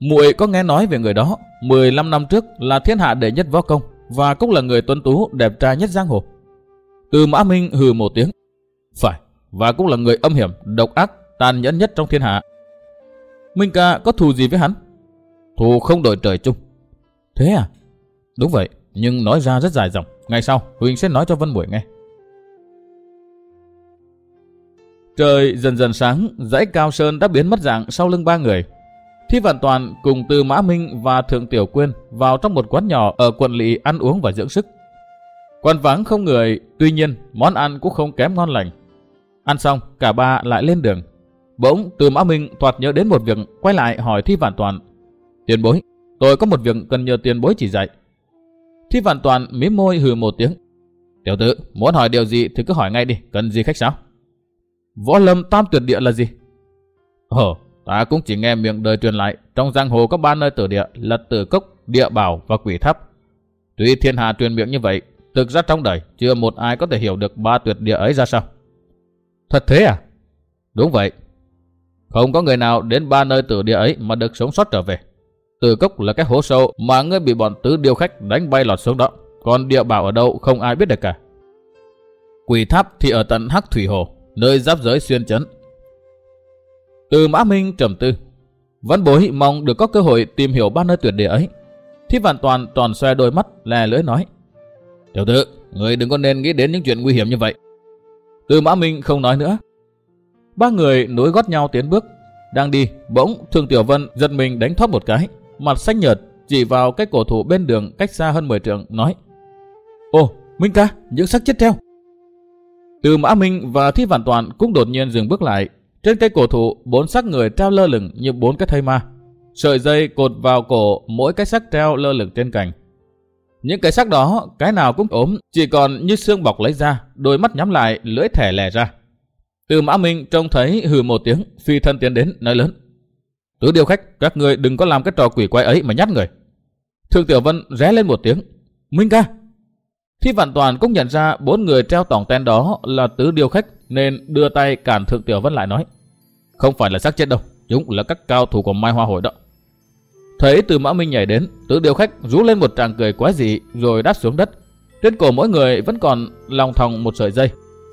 [SPEAKER 1] Muội có nghe nói về người đó, 15 năm trước là thiên hạ đệ nhất võ công và cũng là người tuấn tú đẹp trai nhất giang hồ. Tư Mã Minh hừ một tiếng. Phải, và cũng là người âm hiểm, độc ác, tàn nhẫn nhất trong thiên hạ. Minh ca có thù gì với hắn? Thù không đổi trời chung. Thế à? Đúng vậy, nhưng nói ra rất dài dòng. Ngày sau, Huỳnh sẽ nói cho Vân Muội nghe. Trời dần dần sáng, dãy Cao Sơn đã biến mất dạng sau lưng ba người. Thi Vạn Toàn cùng Tư Mã Minh và Thượng Tiểu Quyên vào trong một quán nhỏ ở quận lỵ ăn uống và dưỡng sức. Quán vắng không người, tuy nhiên món ăn cũng không kém ngon lành. Ăn xong, cả ba lại lên đường. Bỗng Tư Mã Minh thoạt nhớ đến một việc, quay lại hỏi Thi Vạn Toàn. Tiền bối, tôi có một việc cần nhờ tiền bối chỉ dạy. Thi Vạn Toàn mím môi hừ một tiếng. Tiểu tử, muốn hỏi điều gì thì cứ hỏi ngay đi, cần gì khách sáo? Võ lâm tam tuyệt địa là gì? Ta cũng chỉ nghe miệng đời truyền lại, trong giang hồ có 3 nơi tử địa là Tử Cốc, Địa Bảo và Quỷ Tháp. Tuy thiên hạ truyền miệng như vậy, thực ra trong đời chưa một ai có thể hiểu được 3 tuyệt địa ấy ra sao. Thật thế à? Đúng vậy. Không có người nào đến 3 nơi tử địa ấy mà được sống sót trở về. Tử Cốc là cái hố sâu mà ngươi bị bọn tứ điêu khách đánh bay lọt xuống đó. Còn Địa Bảo ở đâu không ai biết được cả. Quỷ Tháp thì ở tận Hắc Thủy Hồ, nơi giáp giới Xuyên Trấn. Tư Mã Minh trầm tư. Văn bối mong được có cơ hội tìm hiểu 3 nơi tuyệt địa ấy. Thi Vạn Toàn tròn xoe đôi mắt, lè lưỡi nói. Tiểu tử, người đừng có nên nghĩ đến những chuyện nguy hiểm như vậy. Tư Mã Minh không nói nữa. Ba người nối gót nhau tiến bước. Đang đi, bỗng Thường Tiểu Vân giật mình đánh thoát một cái, mặt xanh nhợt, chỉ vào cái cổ thụ bên đường cách xa hơn 10 trượng, nói. Ồ, Minh ca, những xác chết treo. Tư Mã Minh và Thi Vạn Toàn cũng đột nhiên dừng bước lại. Trên cây cổ thụ, 4 xác người treo lơ lửng như 4 cái thây ma. Sợi dây cột vào cổ, mỗi cái xác treo lơ lửng trên cành. Những cái xác đó, cái nào cũng ốm, chỉ còn như xương bọc lấy ra, đôi mắt nhắm lại, lưỡi thẻ lè ra. Tư Mã Minh trông thấy hừ một tiếng, phi thân tiến đến, nói lớn. Tứ điêu khách, các người đừng có làm cái trò quỷ quái ấy mà nhát người. Thường Tiểu Vân ré lên một tiếng. Minh ca. Thi Vạn Toàn cũng nhận ra 4 người treo tỏng ten đó là tứ điêu khách, nên đưa tay cản Thượng Tiểu Vân lại nói. Không phải là xác chết đâu, chúng là các cao thủ của Mai Hoa Hội đó. Thấy Tư Mã Minh nhảy đến, tứ điêu khách rú lên một tràng cười quái dị rồi đáp xuống đất. Trên cổ mỗi người vẫn còn lòng thòng một sợi dây.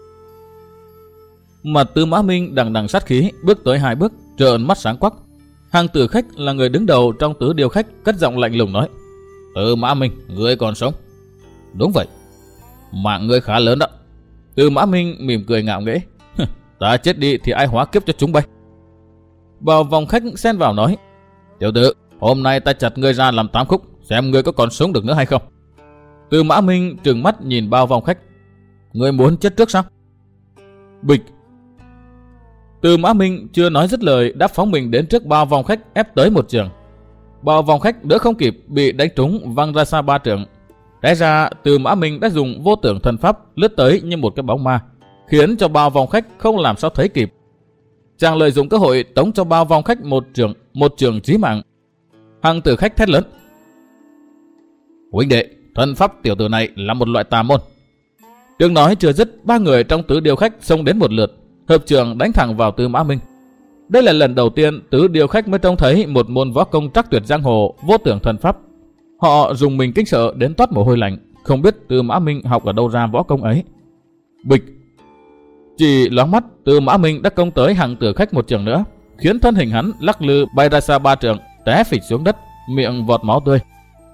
[SPEAKER 1] Mặt Tư Mã Minh đằng đằng sát khí, bước tới 2 bước, trợn mắt sáng quắc. Hàng Tử Khách là người đứng đầu trong tứ điêu khách, cất giọng lạnh lùng nói. Tư Mã Minh, ngươi còn sống? Đúng vậy. Mạng ngươi khá lớn đó. Tư Mã Minh mỉm cười ngạo nghễ. Ta chết đi thì ai hóa kiếp cho chúng bay. Vào vòng khách xen vào nói. Tiểu tử, hôm nay ta chặt ngươi ra làm 8 khúc, xem ngươi có còn sống được nữa hay không. Tư Mã Minh trừng mắt nhìn bao vòng khách. Ngươi muốn chết trước sao? Bịch. Tư Mã Minh chưa nói dứt lời đã phóng mình đến trước bao vòng khách, ép tới một trường. Bao vòng khách đỡ không kịp, bị đánh trúng văng ra xa 3 trượng. Té ra Tư Mã Minh đã dùng vô tưởng thần pháp lướt tới như một cái bóng ma, khiến cho bao vòng khách không làm sao thấy kịp. Chàng lợi dụng cơ hội tống cho bao vòng khách một trường chí mạng. Hàng Tử Khách thét lớn. Huynh đệ, thần pháp tiểu tử này là một loại tà môn. Tiếng nói chưa dứt, 3 người trong tứ điêu khách xông đến một lượt, hợp trường đánh thẳng vào Tư Mã Minh. Đây là lần đầu tiên tứ điêu khách mới trông thấy một môn võ công trắc tuyệt giang hồ, vô tưởng thần pháp. Họ dùng mình kinh sợ đến toát mồ hôi lạnh, không biết Tư Mã Minh học ở đâu ra võ công ấy. Bịch. Chỉ loáng mắt, Tư Mã Minh đã công tới Hàng Tử Khách một trường nữa, khiến thân hình hắn lắc lư bay ra xa 3 trượng, té phịch xuống đất, miệng vọt máu tươi.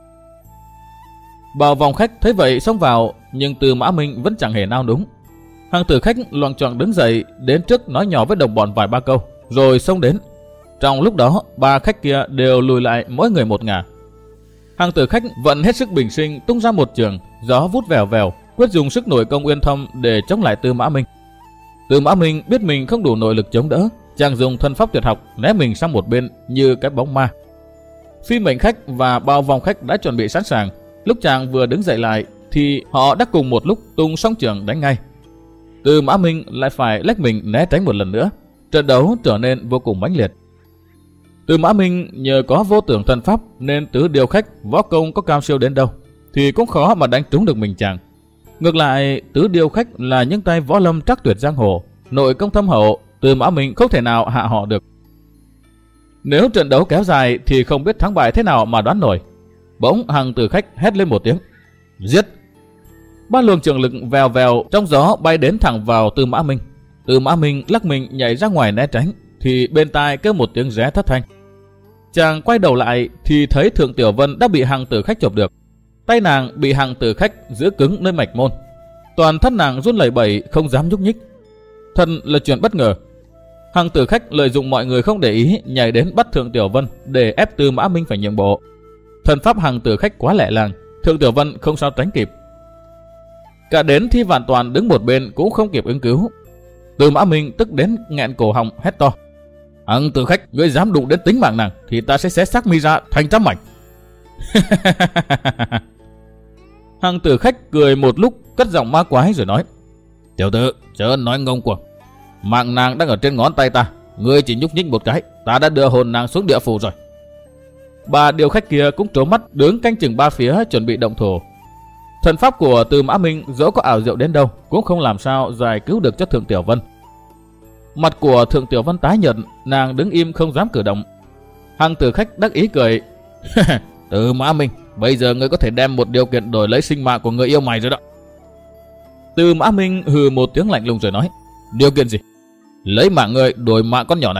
[SPEAKER 1] Bao vòng khách thấy vậy xông vào, nhưng Tư Mã Minh vẫn chẳng hề nao núng. Hàng Tử Khách loạng choạng đứng dậy, đến trước nói nhỏ với đồng bọn vài ba câu, rồi xông đến. Trong lúc đó, 3 khách kia đều lùi lại mỗi người một ngả. Hàng Tử Khách vận hết sức bình sinh tung ra một trường, gió vút vèo vèo, quyết dùng sức nội công uyên thâm để chống lại Tư Mã Minh. Tư Mã Minh biết mình không đủ nội lực chống đỡ, chàng dùng thân pháp tuyệt học né mình sang một bên như cái bóng ma. Phi Mệnh Khách và bao vòng khách đã chuẩn bị sẵn sàng. Lúc chàng vừa đứng dậy lại thì họ đã cùng một lúc tung song trường đánh ngay. Tư Mã Minh lại phải lách mình né tránh một lần nữa. Trận đấu trở nên vô cùng mãnh liệt. Tư Mã Minh nhờ có vô tưởng thần pháp nên tứ điêu khách võ công có cao siêu đến đâu thì cũng khó mà đánh trúng được mình chàng. Ngược lại, tứ điêu khách là những tay võ lâm trắc tuyệt giang hồ, nội công thâm hậu, Tư Mã Minh không thể nào hạ họ được. Nếu trận đấu kéo dài thì không biết thắng bại thế nào mà đoán nổi. Bỗng Hằng Tử Khách hét lên một tiếng: giết! Ba luồng trường lực vèo vèo trong gió bay đến thẳng vào Tư Mã Minh. Tư Mã Minh lắc mình nhảy ra ngoài né tránh, thì bên tai kêu một tiếng ré thất thanh. Chàng quay đầu lại thì thấy Thượng Tiểu Vân đã bị Hằng Tử Khách chộp được. Tay nàng bị Hằng Tử Khách giữ cứng nơi mạch môn, toàn thân nàng run lẩy bẩy không dám nhúc nhích. Thật là chuyện bất ngờ. Hằng Tử Khách lợi dụng mọi người không để ý, nhảy đến bắt Thượng Tiểu Vân để ép Tư Mã Minh phải nhượng bộ. Thần pháp Hằng Tử Khách quá lẹ làng, Thượng Tiểu Vân không sao tránh kịp. Cả đến Thi Vạn Toàn đứng một bên cũng không kịp ứng cứu. Tư Mã Minh tức đến nghẹn cổ họng hét to: Hằng Tử Khách, ngươi dám đụng đến tính mạng nàng thì ta sẽ xé xác mi ra thành trăm mảnh. Hằng Tử Khách cười một lúc, cất giọng ma quái rồi nói: tiểu tử, chớ nói ngông cuồng. Mạng nàng đang ở trên ngón tay ta, ngươi chỉ nhúc nhích một cái, ta đã đưa hồn nàng xuống địa phủ rồi. Ba điêu khách kia cũng trố mắt đứng canh chừng ba phía chuẩn bị động thủ. Thần pháp của Tư Mã Minh dẫu có ảo diệu đến đâu cũng không làm sao giải cứu được cho Thượng Tiểu Vân. Mặt của Thượng Tiểu Vân tái nhợt, nàng đứng im không dám cử động. Hằng Tử Khách đắc ý cười: Tư Mã Minh, bây giờ ngươi có thể đem một điều kiện đổi lấy sinh mạng của người yêu mày rồi đó. Tư Mã Minh hừ một tiếng lạnh lùng rồi nói: điều kiện gì? Lấy mạng ngươi đổi mạng con nhỏ này.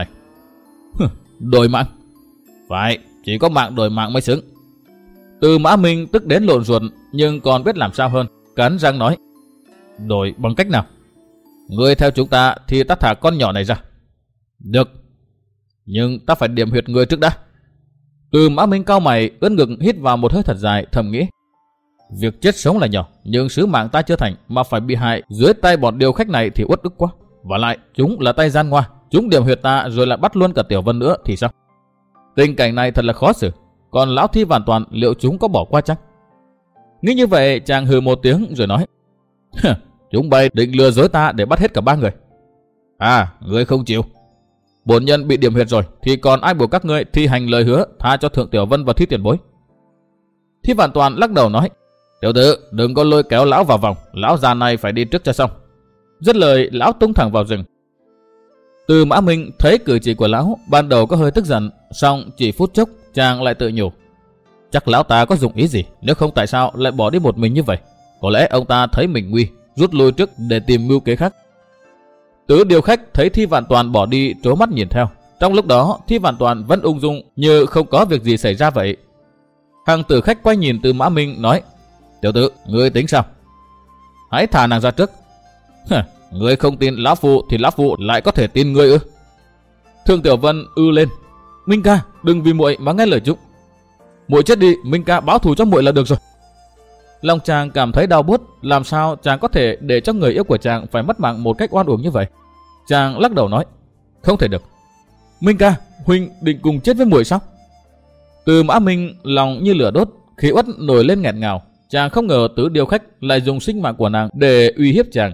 [SPEAKER 1] Đổi mạng? Phải, chỉ có mạng đổi mạng mới xứng. Tư Mã Minh tức đến lộn ruột, nhưng còn biết làm sao hơn, cắn răng nói: đổi bằng cách nào? Ngươi theo chúng ta thì ta thả con nhỏ này ra. Được, nhưng ta phải điểm huyệt ngươi trước đã. Tư Mã Minh cau mày, ưỡn ngực hít vào một hơi thật dài, thầm nghĩ: việc chết sống là nhỏ, nhưng sứ mạng ta chưa thành mà phải bị hại dưới tay bọn điêu khách này thì uất ức quá. Và lại chúng là tay gian ngoa, chúng điểm huyệt ta rồi lại bắt luôn cả Tiểu Vân nữa thì sao? Tình cảnh này thật là khó xử. Còn lão Thi Vạn Toàn liệu chúng có bỏ qua chăng? Nghĩ như vậy, chàng hừ một tiếng rồi nói: chúng bay định lừa dối ta để bắt hết cả ba người. À, ngươi không chịu. Bổn nhân bị điểm huyệt rồi thì còn ai buộc các ngươi thi hành lời hứa tha cho Thượng Tiểu Vân và Thi Tiền Bối? Thi Vạn Toàn lắc đầu nói: tiểu tử, đừng có lôi kéo lão vào vòng, lão già này phải đi trước cho xong. Dứt lời, lão tung thẳng vào rừng. Tư Mã Minh thấy cử chỉ của lão, ban đầu có hơi tức giận, song chỉ phút chốc chàng lại tự nhủ: chắc lão ta có dụng ý gì, nếu không tại sao lại bỏ đi một mình như vậy? Có lẽ ông ta thấy mình nguy, rút lui trước để tìm mưu kế khác. Tứ điêu khách thấy Thi Vạn Toàn bỏ đi trố mắt nhìn theo. Trong lúc đó, Thi Vạn Toàn vẫn ung dung như không có việc gì xảy ra vậy. Hằng Tử Khách quay nhìn Tư Mã Minh nói: tiểu tử, ngươi tính sao? Hãy thả nàng ra trước. Ngươi không tin lão phu thì lão phu lại có thể tin ngươi ư? Thượng Tiểu Vân ư lên: Minh ca, đừng vì muội mà nghe lời chúng. Muội chết đi, Minh ca báo thù cho muội là được rồi. Lòng chàng cảm thấy đau buốt, làm sao chàng có thể để cho người yêu của chàng phải mất mạng một cách oan uổng như vậy? Chàng lắc đầu nói: không thể được. Minh ca, huynh định cùng chết với muội sao? Tư Mã Minh lòng như lửa đốt, khí uất nổi lên nghẹt ngào. Chàng không ngờ tứ điêu khách lại dùng sinh mạng của nàng để uy hiếp chàng.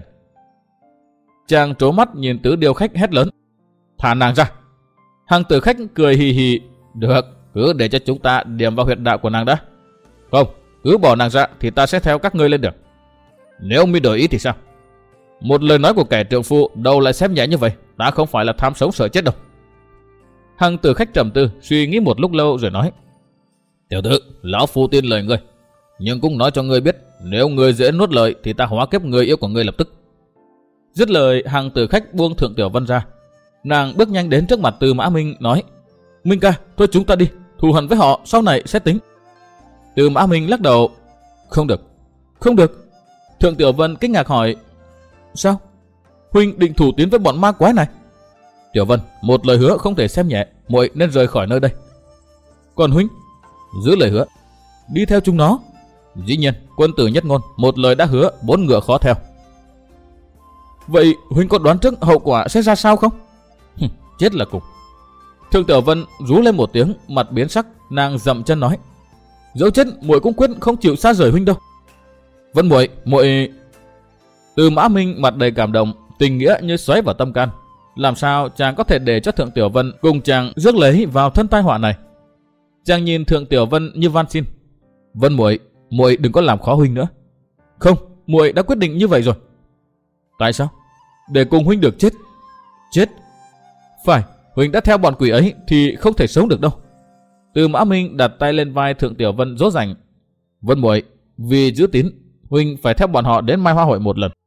[SPEAKER 1] Chàng trố mắt nhìn tứ điêu khách hét lớn: thả nàng ra. Hằng Tử Khách cười hì hì: được, cứ để cho chúng ta điểm vào huyệt đạo của nàng đã. Không, cứ bỏ nàng ra thì ta sẽ theo các ngươi lên được. Nếu mi đổi ý thì sao? Một lời nói của kẻ trượng phu đâu lại xem nhẹ như vậy. Ta không phải là tham sống sợ chết đâu. Hằng Tử Khách trầm tư suy nghĩ một lúc lâu rồi nói: tiểu tử, lão phu tin lời ngươi, nhưng cũng nói cho ngươi biết, nếu ngươi dễ nuốt lời thì ta hóa kiếp người yêu của ngươi lập tức. Dứt lời, Hằng Tử Khách buông Thượng Tiểu Vân ra. Nàng bước nhanh đến trước mặt Tư Mã Minh nói: Minh ca, thôi chúng ta đi, thù hằn với họ sau này sẽ tính. Tư Mã Minh lắc đầu: không được, không được. Thượng Tiểu Vân kinh ngạc hỏi: sao? Huynh định thủ tín với bọn ma quái này? Tiểu Vân, một lời hứa không thể xem nhẹ, muội nên rời khỏi nơi đây. Còn huynh? Giữ lời hứa, đi theo chúng nó. Dĩ nhiên, quân tử nhất ngôn, một lời đã hứa, bốn ngựa khó theo. Vậy huynh có đoán trước hậu quả sẽ ra sao không? Chết là cùng. Thượng Tiểu Vân rú lên một tiếng, mặt biến sắc, nàng dậm chân nói: dẫu chết muội cũng quyết không chịu xa rời huynh đâu. Vân muội. Tư Mã Minh mặt đầy cảm động, tình nghĩa như xoáy vào tâm can. Làm sao chàng có thể để cho Thượng Tiểu Vân cùng chàng rước lấy vào thân tai họa này? Chàng nhìn Thượng Tiểu Vân như van xin: Vân muội đừng có làm khó huynh nữa. Không, muội đã quyết định như vậy rồi. Tại sao? Để cùng huynh được chết. Chết? Phải, Huynh đã theo bọn quỷ ấy thì không thể sống được đâu. Tư Mã Minh đặt tay lên vai Thượng Tiểu Vân dỗ dành. Vân muội, vì giữ tín, huynh phải theo bọn họ đến Mai Hoa hội một lần.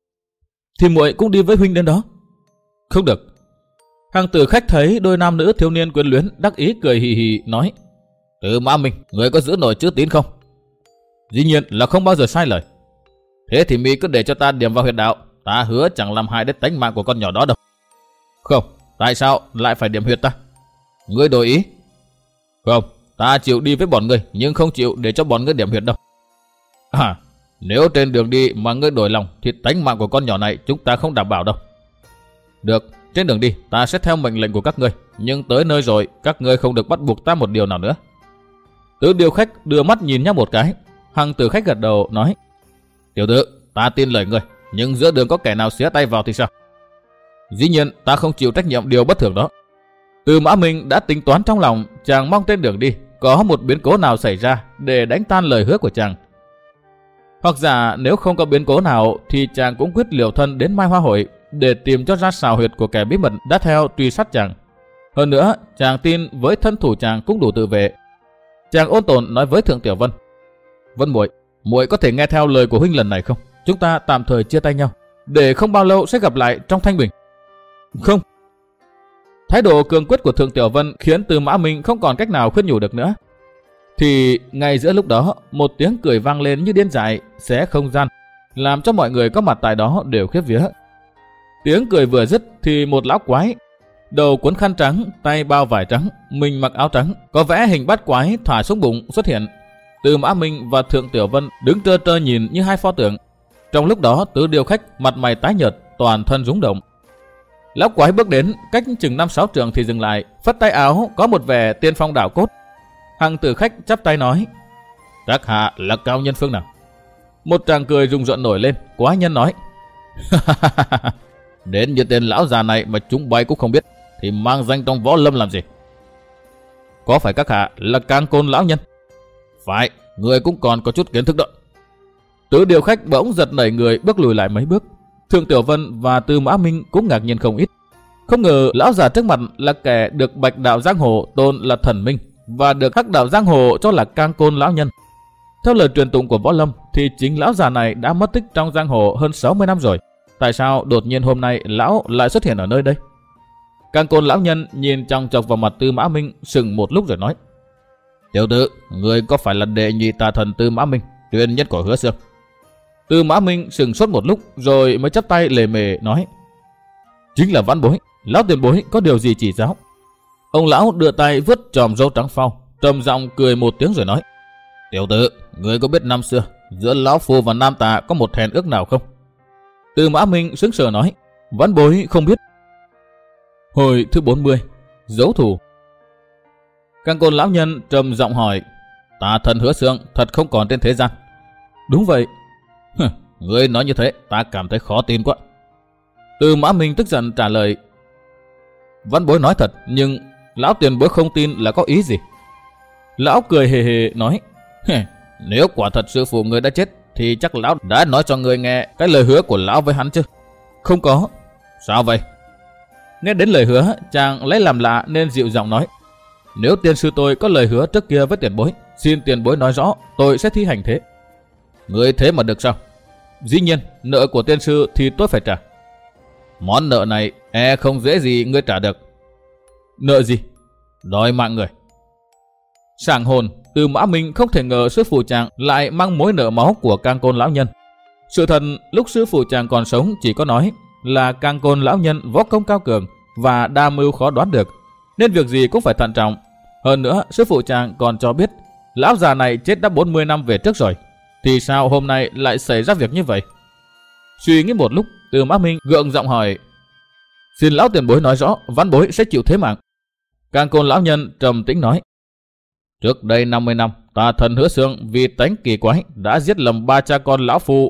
[SPEAKER 1] Thì muội cũng đi với huynh đến đó. Không được. Hàng tử khách thấy đôi nam nữ thiếu niên quyến luyến, đắc ý cười hì hì nói: Tư Mã Minh, người có giữ nổi chữ tín không? Dĩ nhiên là không bao giờ sai lời. Thế thì mi cứ để cho ta điểm vào huyệt đạo, ta hứa chẳng làm hại đến tánh mạng của con nhỏ đó đâu. Không, tại sao lại phải điểm huyệt ta? Ngươi đổi ý? Không, ta chịu đi với bọn ngươi, nhưng không chịu để cho bọn ngươi điểm huyệt đâu. À, nếu trên đường đi mà ngươi đổi lòng thì tánh mạng của con nhỏ này chúng ta không đảm bảo đâu. Được, trên đường đi ta sẽ theo mệnh lệnh của các ngươi, nhưng tới nơi rồi các ngươi không được bắt buộc ta một điều nào nữa. Tứ điêu khách đưa mắt nhìn nhau một cái. Hằng tử khách gật đầu nói: Tiểu tử, ta tin lời ngươi, nhưng giữa đường có kẻ nào xé tay vào thì sao? Dĩ nhiên ta không chịu trách nhiệm điều bất thường đó. Tư Mã Minh đã tính toán trong lòng, chàng mong trên đường đi có một biến cố nào xảy ra để đánh tan lời hứa của chàng. Hoặc giả nếu không có biến cố nào thì chàng cũng quyết liều thân đến Mai Hoa hội để tìm cho ra sào huyệt của kẻ bí mật đã theo truy sát chàng. Hơn nữa, chàng tin với thân thủ chàng cũng đủ tự vệ. Chàng ôn tồn nói với Thượng Tiểu Vân: Vân muội, muội có thể nghe theo lời của huynh lần này không? Chúng ta tạm thời chia tay nhau, để không bao lâu sẽ gặp lại trong thanh bình. Không. Thái độ cường quyết của Thượng Tiểu Vân khiến Tư Mã Minh không còn cách nào khuyên nhủ được nữa. Thì ngay giữa lúc đó, một tiếng cười vang lên như điên dại, xé không gian, làm cho mọi người có mặt tại đó đều khiếp vía. Tiếng cười vừa dứt thì một lão quái, đầu cuốn khăn trắng, tay bao vải trắng, mình mặc áo trắng, có vẽ hình bát quái thả xuống bụng xuất hiện. Tư Mã Minh và Thượng Tiểu Vân đứng trơ trơ nhìn như hai pho tượng. Trong lúc đó, tứ điêu khách mặt mày tái nhợt, toàn thân rúng động. Lão quái bước đến cách chừng 5-6 trượng thì dừng lại, phất tay áo có một vẻ tiên phong đạo cốt. Hằng tử khách chắp tay nói: Các hạ là cao nhân phương nào? Một tràng cười rùng rợn nổi lên. Quái nhân nói: Đến như tên lão già này mà chúng bay cũng không biết thì mang danh trong võ lâm làm gì? Có phải các hạ là Cang Côn lão nhân? Phải, người cũng còn có chút kiến thức đó. Tứ điêu khách bỗng giật nảy người bước lùi lại mấy bước. Thượng Tiểu Vân và Tư Mã Minh cũng ngạc nhiên không ít. Không ngờ lão già trước mặt là kẻ được Bạch Đạo Giang Hồ tôn là thần minh và được Hắc Đạo Giang Hồ cho là Cang Côn lão nhân. Theo lời truyền tụng của võ lâm thì chính lão già này đã mất tích trong giang hồ hơn 60 năm rồi. Tại sao đột nhiên hôm nay lão lại xuất hiện ở nơi đây? Cang Côn lão nhân nhìn chòng chọc vào mặt Tư Mã Minh sững một lúc rồi nói: Tiểu tử, người có phải là đệ nhị tà thần Tư Mã Minh, truyền nhất của Hứa Xương? Tư Mã Minh sững sốt một lúc rồi mới chắp tay lề mề nói: Chính là Vãn Bối, lão tiền bối có điều gì chỉ giáo? Ông lão đưa tay vứt chòm râu trắng phau, trầm giọng cười một tiếng rồi nói: Tiểu tử, người có biết năm xưa giữa lão phu và Nam Tà có một hẹn ước nào không? Tư Mã Minh sững sờ nói: Vãn Bối không biết. Hồi thứ 40, dấu thù. Cang Côn lão nhân trầm giọng hỏi: Tà thần Hứa Xương thật không còn trên thế gian? Đúng vậy. Ngươi nói như thế ta cảm thấy khó tin quá. Tư Mã Minh tức giận trả lời: Vãn Bối nói thật, nhưng lão tiền bối không tin là có ý gì? Lão cười hề hề nói: Nếu quả thật sư phụ người đã chết thì chắc lão đã nói cho người nghe cái lời hứa của lão với hắn chứ? Không có. Sao vậy? Nghe đến lời hứa, chàng lấy làm lạ nên dịu giọng nói: Nếu tiên sư tôi có lời hứa trước kia với tiền bối, xin tiền bối nói rõ, tôi sẽ thi hành thế. Người thế mà được sao? Dĩ nhiên, nợ của tiên sư thì tôi phải trả. Món nợ này không dễ gì ngươi trả được. Nợ gì? Đòi mạng người. Sảng hồn, Tư Mã Minh không thể ngờ sư phụ chàng lại mang mối nợ máu của Cang Côn lão nhân. Sự thật lúc sư phụ chàng còn sống chỉ có nói là Cang Côn lão nhân võ công cao cường và đa mưu khó đoán được, nên việc gì cũng phải thận trọng. Hơn nữa, sư phụ chàng còn cho biết lão già này chết đã 40 năm về trước rồi, thì sao hôm nay lại xảy ra việc như vậy? Suy nghĩ một lúc, Tư Mã Minh gượng giọng hỏi: Xin lão tiền bối nói rõ, Vãn Bối sẽ chịu thế mạng. Cang Côn lão nhân trầm tĩnh nói: Trước đây 50 năm, tà thần Hứa Xương vì tánh kỳ quái đã giết lầm ba cha con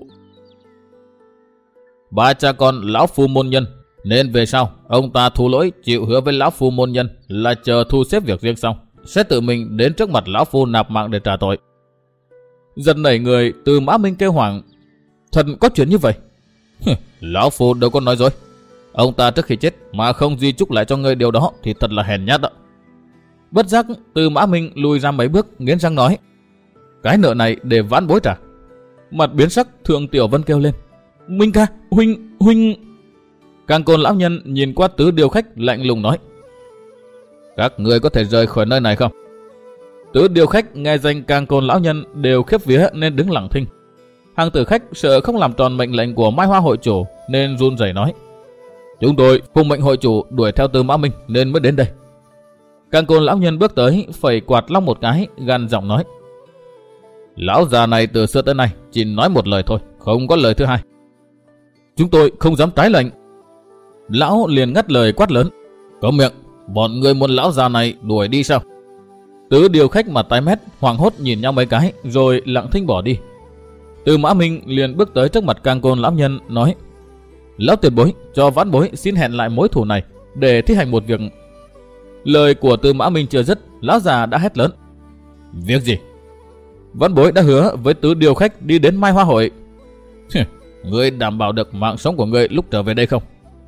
[SPEAKER 1] lão phu môn nhân, nên về sau ông ta thù lỗi chịu hứa với lão phu môn nhân là chờ thu xếp việc riêng xong sẽ tự mình đến trước mặt lão phu nạp mạng để trả tội. Giật nảy người, Tư Mã Minh kêu hoảng: Thật có chuyện như vậy? Lão phu đâu có nói dối. Ông ta trước khi chết mà không di chúc lại cho ngươi điều đó thì thật là hèn nhát đó. Bất giác Tư Mã Minh lùi ra mấy bước, nghiến răng nói: cái nợ này để vãn bối trả. Mặt biến sắc, Thượng Tiểu Vân kêu lên: Minh ca, huynh. Cang Côn lão nhân nhìn qua Tứ Điêu Khách lạnh lùng nói: các người có thể rời khỏi nơi này không? Tứ Điêu Khách nghe danh Cang Côn lão nhân đều khiếp vía nên đứng lặng thinh. Hàng tử khách sợ không làm tròn mệnh lệnh của Mai Hoa hội chủ nên run rẩy nói: chúng tôi phụng mệnh hội chủ đuổi theo Tư Mã Minh nên mới đến đây. Cang Côn lão nhân bước tới, phẩy quạt long một cái, gằn giọng nói: lão già này từ xưa tới nay chỉ nói một lời thôi, không có lời thứ hai. Chúng tôi không dám trái lệnh. Lão liền ngắt lời quát lớn: câm miệng, bọn người muốn lão già này đuổi đi sao? Tứ Điêu Khách mặt tái mét, hoảng hốt nhìn nhau mấy cái rồi lặng thinh bỏ đi. Tư Mã Minh liền bước tới trước mặt Cang Côn lão nhân nói: lão tiền bối, cho vãn bối xin hẹn lại mối thù này để thi hành một việc. Lời của Tư Mã Minh chưa dứt, lão già đã hét lớn: việc gì? Vãn bối đã hứa với Tứ Điêu Khách đi đến Mai Hoa hội. Ngươi đảm bảo được mạng sống của ngươi lúc trở về đây không?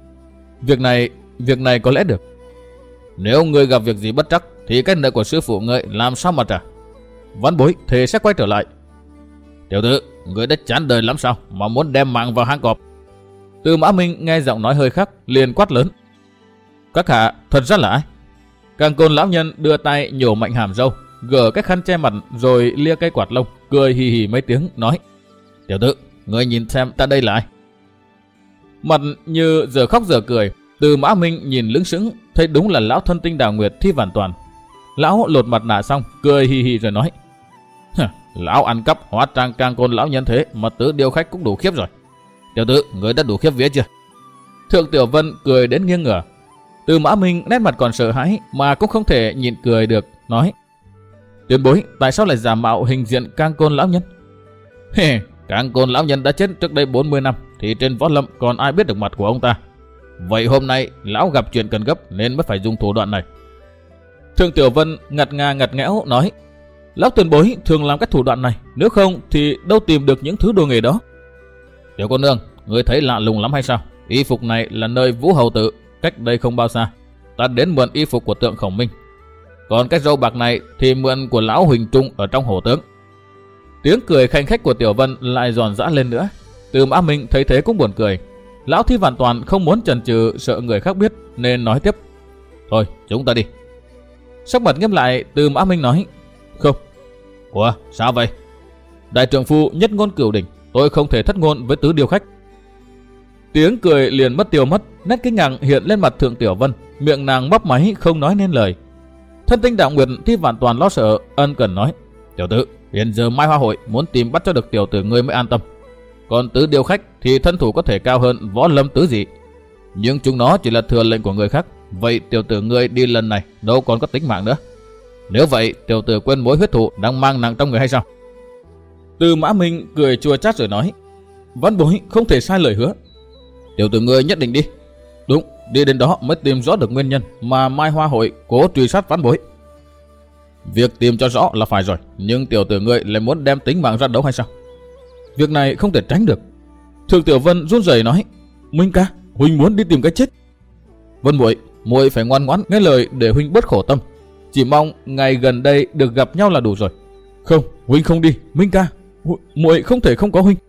[SPEAKER 1] Việc này có lẽ được. Nếu ngươi gặp việc gì bất trắc thì cái nợ của sư phụ ngươi làm sao mà trả? Vãn bối thề sẽ quay trở lại. Tiểu tử, ngươi đã chán đời lắm sao mà muốn đem mạng vào hang cọp? Tư Mã Minh nghe giọng nói hơi khác, liền quát lớn: các hạ thật ra là ai? Cang Côn lão nhân đưa tay nhổ mạnh hàm râu, gỡ cái khăn che mặt rồi lia cây quạt lông, cười hì hì mấy tiếng nói: tiểu tử, ngươi nhìn xem ta đây là ai? Mặt như giờ khóc giờ cười, Tư Mã Minh nhìn lững sững, thấy đúng là lão thân tinh Đào Nguyệt Thi Vạn Toàn. Lão lột mặt nạ xong, cười hì hì rồi nói: lão ăn cắp hóa trang Cang Côn lão nhân thế mà Tứ Điêu Khách cũng đủ khiếp rồi. Tiểu tử, ngươi đã đủ khiếp vía chưa? Thượng Tiểu Vân cười đến nghiêng ngửa. Tư Mã Minh nét mặt còn sợ hãi mà cũng không thể nhịn cười được, nói: tiền bối, tại sao lại giả mạo hình diện Cang Côn lão nhân? Cang Côn lão nhân đã chết trước đây 40 năm thì trên võ lâm còn ai biết được mặt của ông ta. Vậy hôm nay lão gặp chuyện cần gấp nên mới phải dùng thủ đoạn này. Thượng Tiểu Vân ngặt nghẽo nói: lão tiền bối thường làm các thủ đoạn này, nếu không thì đâu tìm được những thứ đồ nghề đó. Tiểu cô nương, ngươi thấy lạ lùng lắm hay sao? Y phục này là nơi Vũ hầu tử cách đây không bao xa ta đến mượn y phục của Tượng Khổng Minh. Còn cái râu bạc này thì mượn của lão Huỳnh Trung ở trong Hổ Tướng. Tiếng cười khanh khách của Tiểu Vân lại giòn giã lên nữa. Tư Mã Minh thấy thế cũng buồn cười. Lão Thi Vạn Toàn không muốn chần chừ sợ người khác biết nên nói tiếp: thôi chúng ta đi. Sắc mặt nghiêm lại, Tư Mã Minh nói: không. Ủa sao vậy? Đại trưởng phu nhất ngôn cửu đỉnh, tôi không thể thất ngôn với Tứ Điêu Khách. Tiếng cười liền mất tiêu mất, nét kinh ngạc hiện lên mặt Thượng Tiểu Vân, miệng nàng mấp máy không nói nên lời. Thân tinh Đạo Nguyệt Thi Vạn Toàn lo sợ, ân cần nói: tiểu tử, hiện giờ Mai Hoa hội muốn tìm bắt cho được tiểu tử ngươi mới an tâm. Còn Tứ Điêu Khách thì thân thủ có thể cao hơn võ lâm tứ dị, nhưng chúng nó chỉ là thừa lệnh của người khác. Vậy tiểu tử ngươi đi lần này đâu còn có tính mạng nữa. Nếu vậy tiểu tử quên mối huyết thù đang mang nặng trong người hay sao? Tư Mã Minh cười chua chát rồi nói: vãn bối không thể sai lời hứa. Tiểu tử ngươi nhất định đi. Đúng, đi đến đó mới tìm rõ được nguyên nhân mà Mai Hoa hội cố truy sát vãn bối. Việc tìm cho rõ là phải rồi, nhưng tiểu tử ngươi lại muốn đem tính mạng ra đấu hay sao? Việc này không thể tránh được. Thượng Tiểu Vân run rẩy nói: Minh ca, huynh muốn đi tìm cái chết. Vân muội phải ngoan ngoãn nghe lời để huynh bớt khổ tâm. Chỉ mong ngày gần đây được gặp nhau là đủ rồi. Không, huynh không đi, Minh ca, muội không thể không có huynh.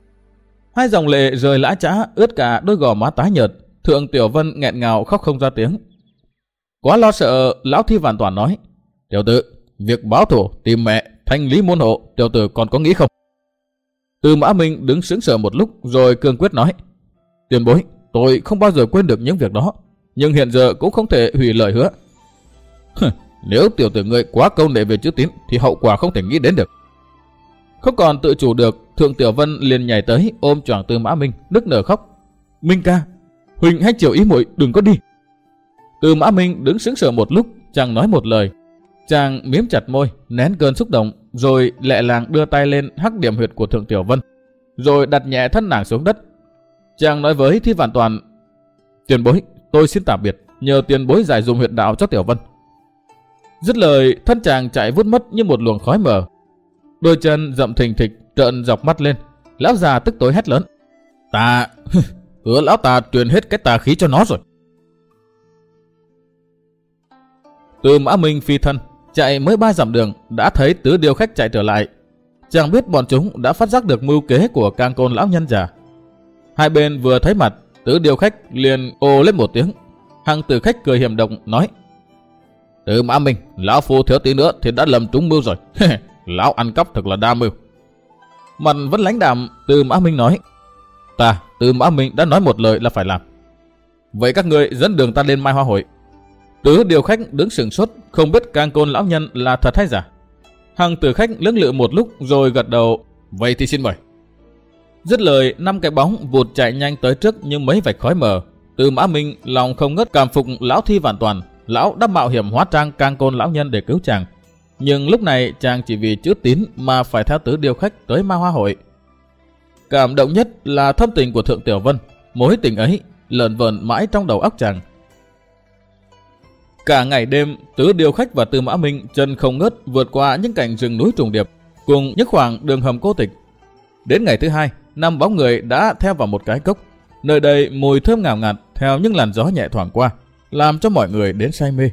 [SPEAKER 1] Hai dòng lệ rơi lã chã ướt cả đôi gò má tái nhợt. Thượng Tiểu Vân nghẹn ngào khóc không ra tiếng. Quá lo sợ, lão Thi Vạn Toàn nói: tiểu tử, việc báo thù tìm mẹ thanh lý môn hộ, tiểu tử còn có nghĩ không? Tư Mã Minh đứng sững sờ một lúc rồi cương quyết nói: tiền bối, tôi không bao giờ quên được những việc đó, nhưng hiện giờ cũng không thể hủy lời hứa. Nếu tiểu tử ngươi quá câu nệ về chữ tín thì hậu quả không thể nghĩ đến được. Không còn tự chủ được, Thượng Tiểu Vân liền nhảy tới ôm choàng Tư Mã Minh, nức nở khóc: Minh ca, huynh hãy chiều ý muội, đừng có đi. Tư Mã Minh đứng sững sờ một lúc, chẳng nói một lời. Chàng miếm chặt môi, nén cơn xúc động, rồi lẹ làng đưa tay lên hắc điểm huyệt của Thượng Tiểu Vân, rồi đặt nhẹ thân nàng xuống đất. Chàng nói với Thi Vạn Toàn: tiền bối, tôi xin tạm biệt, nhờ tiền bối giải dùng huyệt đạo cho Tiểu Vân. Dứt lời, thân chàng chạy vút mất như một luồng khói mờ. Đôi chân dậm thình thịch, trợn dọc mắt lên. Lão già tức tối hét lớn: hứa lão ta truyền hết cái tà khí cho nó rồi. Tư Mã Minh phi thân, chạy mới 3 dặm đường đã thấy Tứ Điêu Khách chạy trở lại. Chàng biết bọn chúng đã phát giác được mưu kế của Cang Côn lão nhân già. Hai bên vừa thấy mặt, Tứ Điêu Khách liền ồ lên một tiếng. Hằng Tử Khách cười hiểm độc nói: Tư Mã Minh, lão phu thiếu tí nữa thì đã lầm trúng mưu rồi. Lão ăn cắp thật là đa mưu. Mặt vẫn lãnh đạm, Tư Mã Minh nói: Ta, Tư Mã Minh đã nói một lời là phải làm. Vậy các ngươi dẫn đường ta lên Mai Hoa Hội. Tứ Điêu Khách đứng sửng sốt, không biết Cang Côn lão nhân là thật hay giả. Hằng Tử Khách lưỡng lự một lúc rồi gật đầu: Vậy thì xin mời. Dứt lời, 5 cái bóng vụt chạy nhanh tới trước như mấy vạch khói mờ. Tư Mã Minh lòng không ngớt cảm phục lão Thi Vạn Toàn. Lão đã mạo hiểm hóa trang Cang Côn lão nhân để cứu chàng. Nhưng lúc này chàng chỉ vì chữ tín mà phải theo Tứ Điêu Khách tới Mai Hoa Hội. Cảm động nhất là thâm tình của Thượng Tiểu Vân. Mối tình ấy lợn vợn mãi trong đầu óc chàng. Cả ngày đêm, Tứ Điêu Khách và Tư Mã Minh chân không ngớt vượt qua những cảnh rừng núi trùng điệp cùng những khoảng đường hầm cô tịch. Đến ngày thứ 2, 5 bóng người đã theo vào một cái cốc. Nơi đây mùi thơm ngào ngạt theo những làn gió nhẹ thoảng qua, làm cho mọi người đến say mê.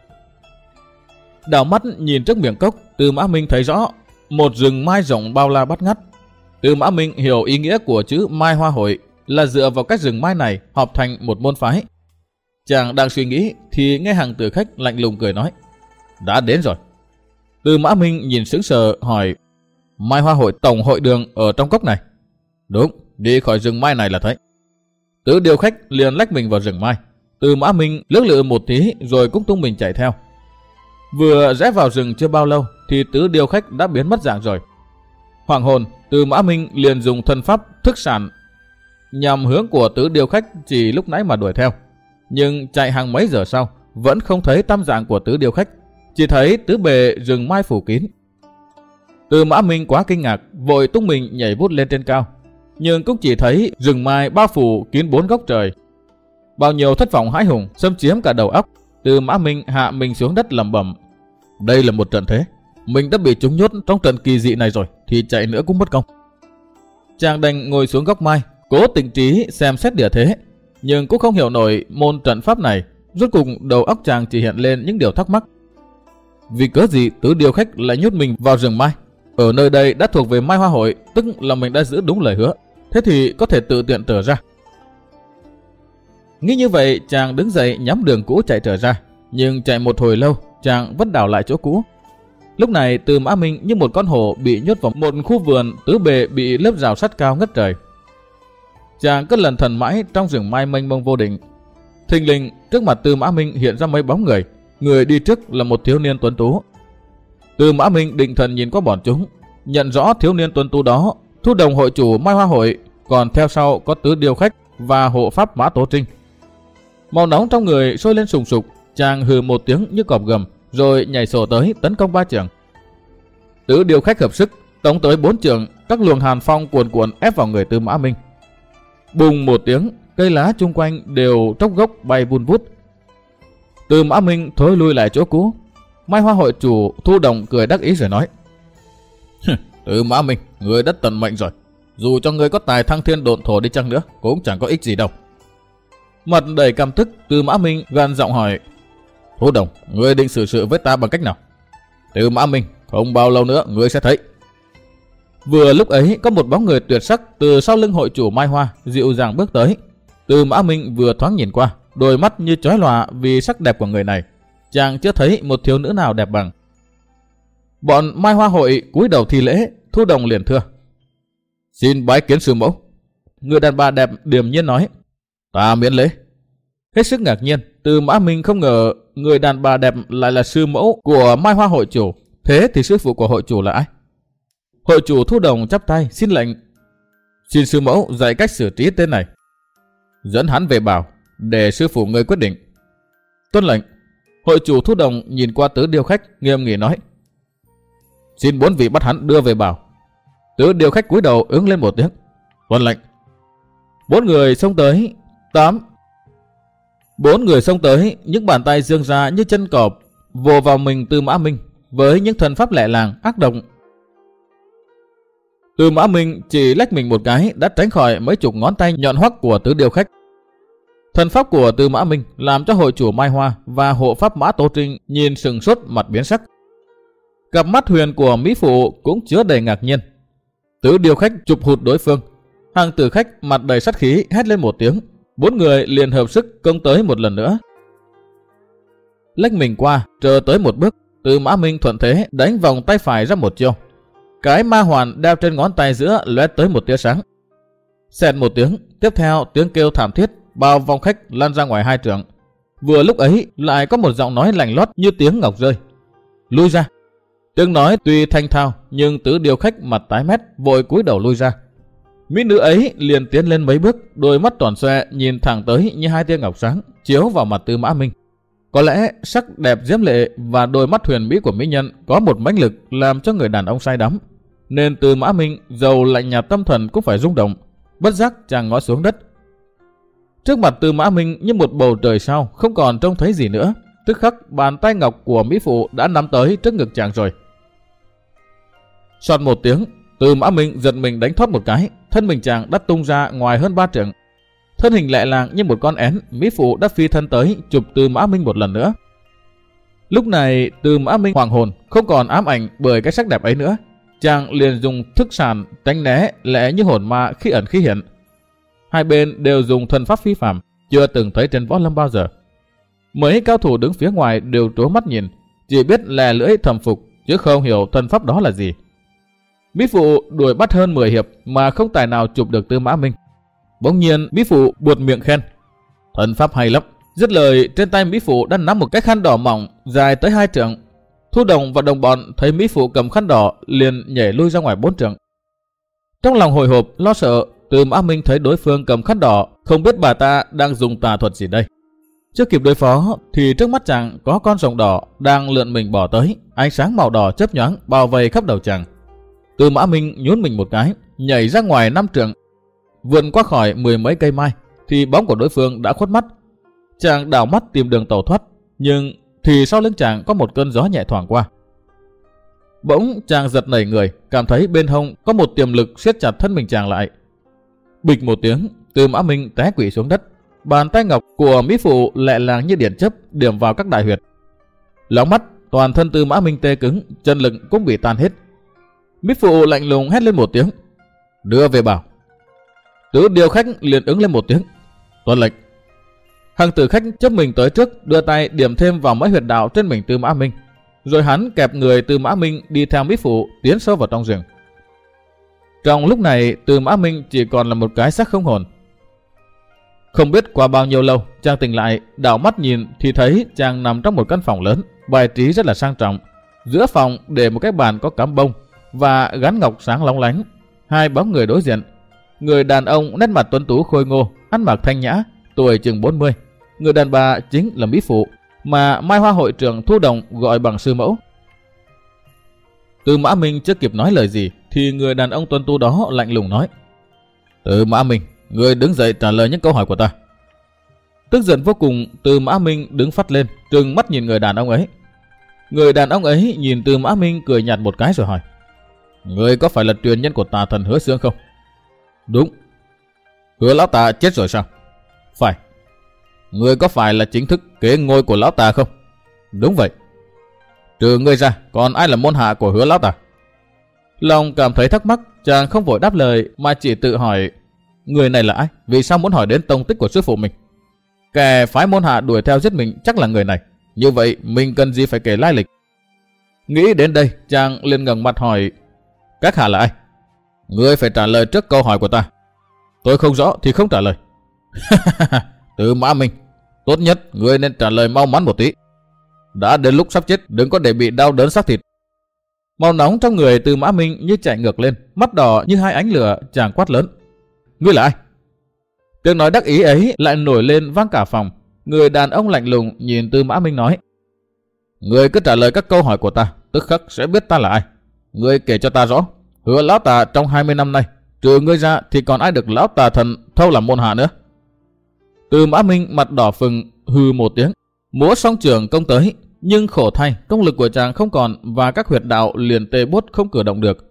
[SPEAKER 1] Đảo mắt nhìn trước miệng cốc, Tư Mã Minh thấy rõ một rừng mai rộng bao la bát ngát. Tư Mã Minh hiểu ý nghĩa của chữ Mai Hoa Hội là dựa vào các rừng mai này hợp thành một môn phái. Chàng đang suy nghĩ thì nghe Hằng Tử Khách lạnh lùng cười nói: Đã đến rồi. Tư Mã Minh nhìn sững sờ hỏi: Mai Hoa Hội tổng hội đường ở trong cốc này? Đúng, đi khỏi rừng mai này là thấy. Tứ Điêu Khách liền lách mình vào rừng mai. Tư Mã Minh lưỡng lự một tí rồi cũng tung mình chạy theo. Vừa rẽ vào rừng chưa bao lâu thì Tứ Điêu Khách đã biến mất dạng rồi. Hoảng hồn, Tư Mã Minh liền dùng thân pháp thức sản nhằm hướng của Tứ Điêu Khách chỉ lúc nãy mà đuổi theo. Nhưng chạy hàng mấy giờ sau vẫn không thấy tăm dạng của Tứ Điêu Khách, chỉ thấy tứ bề rừng mai phủ kín. Tư Mã Minh quá kinh ngạc, vội tung mình nhảy vút lên trên cao, nhưng cũng chỉ thấy rừng mai bao phủ kín 4 góc trời. Bao nhiêu thất vọng hãi hùng xâm chiếm cả đầu óc. Tư Mã Minh hạ mình xuống đất lẩm bẩm: Đây là một trận thế, mình đã bị chúng nhốt trong trận kỳ dị này rồi, thì chạy nữa cũng mất công. Chàng đành ngồi xuống góc mai, cố tỉnh trí xem xét địa thế, nhưng cũng không hiểu nổi môn trận pháp này. Rốt cuộc đầu óc chàng chỉ hiện lên những điều thắc mắc. Vì cớ gì Tứ Điêu Khách lại nhốt mình vào rừng mai? Ở nơi đây đã thuộc về Mai Hoa Hội, tức là mình đã giữ đúng lời hứa, thế thì có thể tự tiện trở ra. Nghĩ như vậy, chàng đứng dậy nhắm đường cũ chạy trở ra, nhưng chạy một hồi lâu, chàng vẫn đảo lại chỗ cũ. Lúc này Tư Mã Minh như một con hổ bị nhốt vào một khu vườn tứ bề bị lớp rào sắt cao ngất trời. Chàng cứ lần thần mãi trong rừng mai mênh mông vô định. Thình lình trước mặt Tư Mã Minh hiện ra mấy bóng người. Người đi trước là một thiếu niên tuấn tú. Tư Mã Minh định thần nhìn qua bọn chúng, nhận rõ thiếu niên tuấn tú đó Thu Đồng hội chủ Mai Hoa Hội, còn theo sau có Tứ Điêu Khách và hộ pháp Mã Tố Trinh. Màu nóng trong người sôi lên sùng sục, chàng hừ một tiếng như cọp gầm, rồi nhảy sổ tới tấn công 3 trường. Tứ Điêu Khách hợp sức tống tới 4 trường, các luồng hàn phong cuồn cuộn ép vào người Tư Mã Minh. Bùng một tiếng, cây lá chung quanh đều tróc gốc bay vun vút. Tư Mã Minh thối lui lại chỗ cũ. Mai Hoa Hội chủ Thu Đồng cười đắc ý rồi nói: Tư Mã Minh, người đã tận mệnh rồi, dù cho người có tài thăng thiên độn thổ đi chăng nữa cũng chẳng có ích gì đâu. Mặt đầy căm tức, Tư Mã Minh gằn giọng hỏi: Thu Đồng, người định xử sự với ta bằng cách nào? Tư Mã Minh, không bao lâu nữa người sẽ thấy. Vừa lúc ấy có một bóng người tuyệt sắc từ sau lưng hội chủ Mai Hoa dịu dàng bước tới. Tư Mã Minh vừa thoáng nhìn qua, đôi mắt như chói lòa vì sắc đẹp của người này. Chàng chưa thấy một thiếu nữ nào đẹp bằng. Bọn Mai Hoa Hội cúi đầu thi lễ. Thu Đồng liền thưa: Xin bái kiến sư mẫu. Người đàn bà đẹp điềm nhiên nói: Ta miễn lễ. Hết sức ngạc nhiên, Tư Mã Minh không ngờ người đàn bà đẹp lại là sư mẫu của Mai Hoa Hội chủ. Thế thì sư phụ của hội chủ là ai? Hội chủ Thu Đồng chắp tay xin lệnh: Xin sư mẫu dạy cách xử trí tên này. Dẫn hắn về bảo, để sư phụ người quyết định. Tuân lệnh. Hội chủ Thu Đồng nhìn qua Tứ Điêu Khách nghiêm nghị nói: Xin 4 vị bắt hắn đưa về bảo. Tứ Điêu Khách cúi đầu ứng lên một tiếng: Tuân lệnh. 4 người xông tới. 4 người xông tới, những bàn tay giương ra như chân cọp vồ vào mình Tư Mã Minh với những thần pháp lẹ làng ác độc. Tư Mã Minh chỉ lách mình một cái đã tránh khỏi mấy chục ngón tay nhọn hoắc của tứ điêu khách. Thần pháp của Tư Mã Minh làm cho hội chủ Mai Hoa và hộ pháp Mã Tố Trinh nhìn sừng sốt mặt biến sắc. Cặp mắt huyền của Mỹ Phụ cũng chứa đầy ngạc nhiên. Tứ điêu khách chụp hụt đối phương. Hàng tử khách mặt đầy sát khí hét lên một tiếng. 4 người liền hợp sức công tới một lần nữa. Lách mình qua, chờ tới một bước, Tư Mã Minh thuận thế đánh vòng tay phải ra một chiêu. Cái ma hoàn đeo trên ngón tay giữa lóe tới một tia sáng. Xẹt một tiếng, tiếp theo tiếng kêu thảm thiết bao vòng khách lan ra ngoài 2 trượng. Vừa lúc ấy lại có một giọng nói lạnh lót như tiếng ngọc rơi. Lui ra. Tiếng nói tuy thanh thao nhưng tứ điêu khách mặt tái mét vội cúi đầu lui ra. Mỹ nữ ấy liền tiến lên mấy bước, đôi mắt tròn xoe nhìn thẳng tới như 2 tia ngọc sáng chiếu vào mặt Tư Mã Minh. Có lẽ sắc đẹp diễm lệ và đôi mắt huyền mỹ của mỹ nhân có một mãnh lực làm cho người đàn ông say đắm, nên Tư Mã Minh dầu lạnh nhạt tâm thần cũng phải rung động. Bất giác chàng ngó xuống đất. Trước mặt Tư Mã Minh như một bầu trời sao, không còn trông thấy gì nữa. Tức khắc bàn tay ngọc của Mỹ Phụ đã nắm tới trước ngực chàng rồi. Soạt một tiếng, Tư Mã Minh giật mình đánh thoát một cái, thân mình chàng đã tung ra ngoài hơn 3 trượng. Thân hình lẹ làng như một con én, Mỹ Phụ đã phi thân tới chụp Tư Mã Minh một lần nữa. Lúc này Tư Mã Minh hoàng hồn, không còn ám ảnh bởi cái sắc đẹp ấy nữa. Chàng liền dùng thức sàn tránh né lẽ như hồn ma khi ẩn khi hiện. Hai bên đều dùng thần pháp phi phàm, chưa từng thấy trên võ lâm bao giờ. Mấy cao thủ đứng phía ngoài đều trố mắt nhìn, chỉ biết lè lưỡi thầm phục chứ không hiểu thần pháp đó là gì. Mỹ Phụ đuổi bắt hơn 10 hiệp mà không tài nào chụp được Tư Mã Minh. Bỗng nhiên Mỹ Phụ buột miệng khen: thần pháp hay lắm. Dứt lời, trên tay Mỹ Phụ đã nắm một cái khăn đỏ mỏng dài tới 2 trượng. Thu Đồng và đồng bọn thấy Mỹ Phụ cầm khăn đỏ liền nhảy lui ra ngoài 4 trượng. Trong lòng hồi hộp lo sợ, Tư Mã Minh thấy đối phương cầm khăn đỏ, không biết bà ta đang dùng tà thuật gì đây. Chưa kịp đối phó thì trước mắt chàng có con rồng đỏ đang lượn mình bỏ tới, ánh sáng màu đỏ chớp nhoáng bao vây khắp đầu chàng. Tư Mã Minh nhún mình một cái, nhảy ra ngoài 5 trượng, vượt qua khỏi 10 mấy cây mai thì bóng của đối phương đã khuất mắt. Chàng đảo mắt tìm đường tẩu thoát, nhưng thì sau lưng chàng có một cơn gió nhẹ thoảng qua. Bỗng chàng giật nảy người, cảm thấy bên hông có một tiềm lực siết chặt thân mình chàng lại. Bịch một tiếng, Tư Mã Minh té quỵ xuống đất. Bàn tay ngọc của Mỹ Phụ lẹ làng như điện chớp điểm vào các đại huyệt. Lóng mắt, toàn thân Tư Mã Minh tê cứng, chân lực cũng bị tan hết. Mỹ Phụ lạnh lùng hét lên một tiếng: đưa về bảo. Tứ điêu khách liền ứng lên một tiếng: tuân lệnh. Hàng tử khách chấp mình tới trước, đưa tay điểm thêm vào mấy huyệt đạo trên mình Tư Mã Minh, rồi hắn kẹp người Tư Mã Minh đi theo Mỹ Phụ tiến sâu vào trong rừng. Trong lúc này Tư Mã Minh chỉ còn là một cái xác không hồn. Không biết qua bao nhiêu lâu, chàng tỉnh lại, đảo mắt nhìn thì thấy chàng nằm trong một căn phòng lớn, bài trí rất là sang trọng. Giữa phòng để một cái bàn có cắm bông và gắn ngọc sáng lóng lánh. 2 bóng người đối diện. Người đàn ông nét mặt tuấn tú khôi ngô, ăn mặc thanh nhã, tuổi chừng 40. Người đàn bà chính là Mỹ Phụ, mà Mai Hoa hội trưởng Thu Đồng gọi bằng sư mẫu. Tư Mã Minh chưa kịp nói lời gì thì người đàn ông tuấn tú đó lạnh lùng nói: Tư Mã Minh, người đứng dậy trả lời những câu hỏi của ta. Tức giận vô cùng, Tư Mã Minh đứng phắt lên, trừng mắt nhìn người đàn ông ấy. Người đàn ông ấy nhìn Tư Mã Minh cười nhạt một cái rồi hỏi: người có phải là truyền nhân của tà thần Hứa Xương không? Đúng. Hứa lão tà chết rồi sao? Phải. Người có phải là chính thức kế ngôi của lão tà không? Đúng vậy. Trừ ngươi ra, còn ai là môn hạ của Hứa lão tà? Lòng cảm thấy thắc mắc, chàng không vội đáp lời mà chỉ tự hỏi: người này là ai? Vì sao muốn hỏi đến tông tích của sư phụ mình? Kẻ phái môn hạ đuổi theo giết mình chắc là người này. Như vậy mình cần gì phải kể lai lịch? Nghĩ đến đây, chàng liền ngẩng mặt hỏi: các hạ là ai? Ngươi phải trả lời trước câu hỏi của ta. Tôi không rõ thì không trả lời. Tư Mã Minh, tốt nhất ngươi nên trả lời mau mắn một tí. Đã đến lúc sắp chết, đừng có để bị đau đớn xác thịt. Màu nóng trong người Tư Mã Minh như chạy ngược lên, mắt đỏ như 2 ánh lửa, chàng quát lớn: ngươi là ai? Tiếng nói đắc ý ấy lại nổi lên vang cả phòng. Người đàn ông lạnh lùng nhìn Tư Mã Minh nói: ngươi cứ trả lời các câu hỏi của ta, tức khắc sẽ biết ta là ai. Ngươi kể cho ta rõ, Hứa lão tà trong 20 năm nay, trừ ngươi ra thì còn ai được lão tà thần thâu làm môn hạ nữa? Tư Mã Minh mặt đỏ phừng hừ một tiếng, múa song trường công tới, nhưng khổ thay công lực của chàng không còn và các huyệt đạo liền tê buốt không cử động được.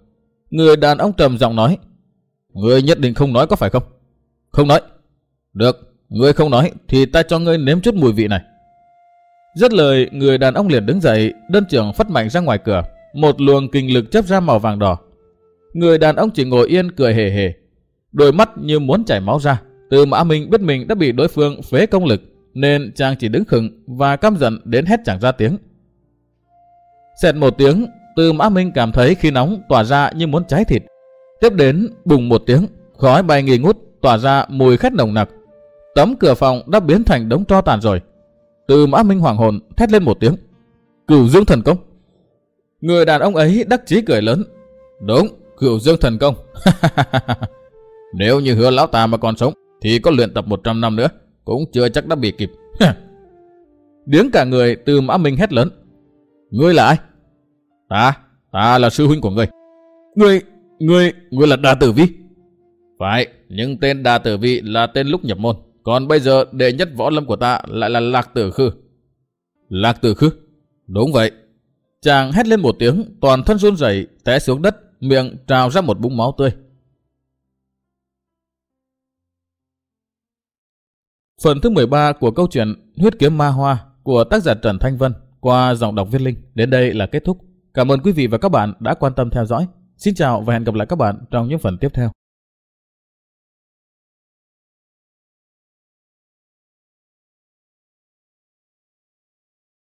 [SPEAKER 1] Người đàn ông trầm giọng nói, ngươi nhất định không nói có phải không? Không nói. Được, ngươi không nói thì ta cho ngươi nếm chút mùi vị này. Dứt lời, người đàn ông liền đứng dậy, đơn trưởng phất mạnh ra ngoài cửa, một luồng kinh lực chớp ra màu vàng đỏ. Người đàn ông chỉ ngồi yên cười hề hề, đôi mắt như muốn chảy máu ra. Tư Mã Minh biết mình đã bị đối phương phế công lực, nên chàng chỉ đứng khựng và căm giận đến hét chẳng ra tiếng. Xẹt một tiếng, Tư Mã Minh cảm thấy khí nóng tỏa ra như muốn cháy thịt. Tiếp đến bùng một tiếng, khói bay nghi ngút, tỏa ra mùi khét nồng nặc. Tấm cửa phòng đã biến thành đống tro tàn rồi. Tư Mã Minh hoảng hồn thét lên một tiếng, Cửu Dương Thần Công. Người đàn ông ấy đắc chí cười lớn, đúng, Cửu Dương Thần Công. Nếu như Hứa lão ta mà còn sống thì có luyện tập 100 năm nữa cũng chưa chắc đã bị kịp. Điếng cả người, Tư Mã Minh hét lớn, ngươi là ai? Ta là sư huynh của ngươi. Ngươi là Đà Tử Vi? Phải, nhưng tên Đà Tử Vi là tên lúc nhập môn, còn bây giờ đệ nhất võ lâm của ta lại là Lạc Tử Khư. Lạc Tử Khư? Đúng vậy. Chàng hét lên một tiếng, toàn thân run rẩy, té xuống đất, miệng trào ra một búng máu tươi. Phần thứ 13 của câu chuyện Huyết Kiếm Ma Hoa của tác giả Trần Thanh Vân qua giọng đọc Viết Linh đến đây là kết thúc. Cảm ơn quý vị và các bạn đã quan tâm theo dõi. Xin chào và hẹn gặp lại các bạn trong những phần tiếp theo.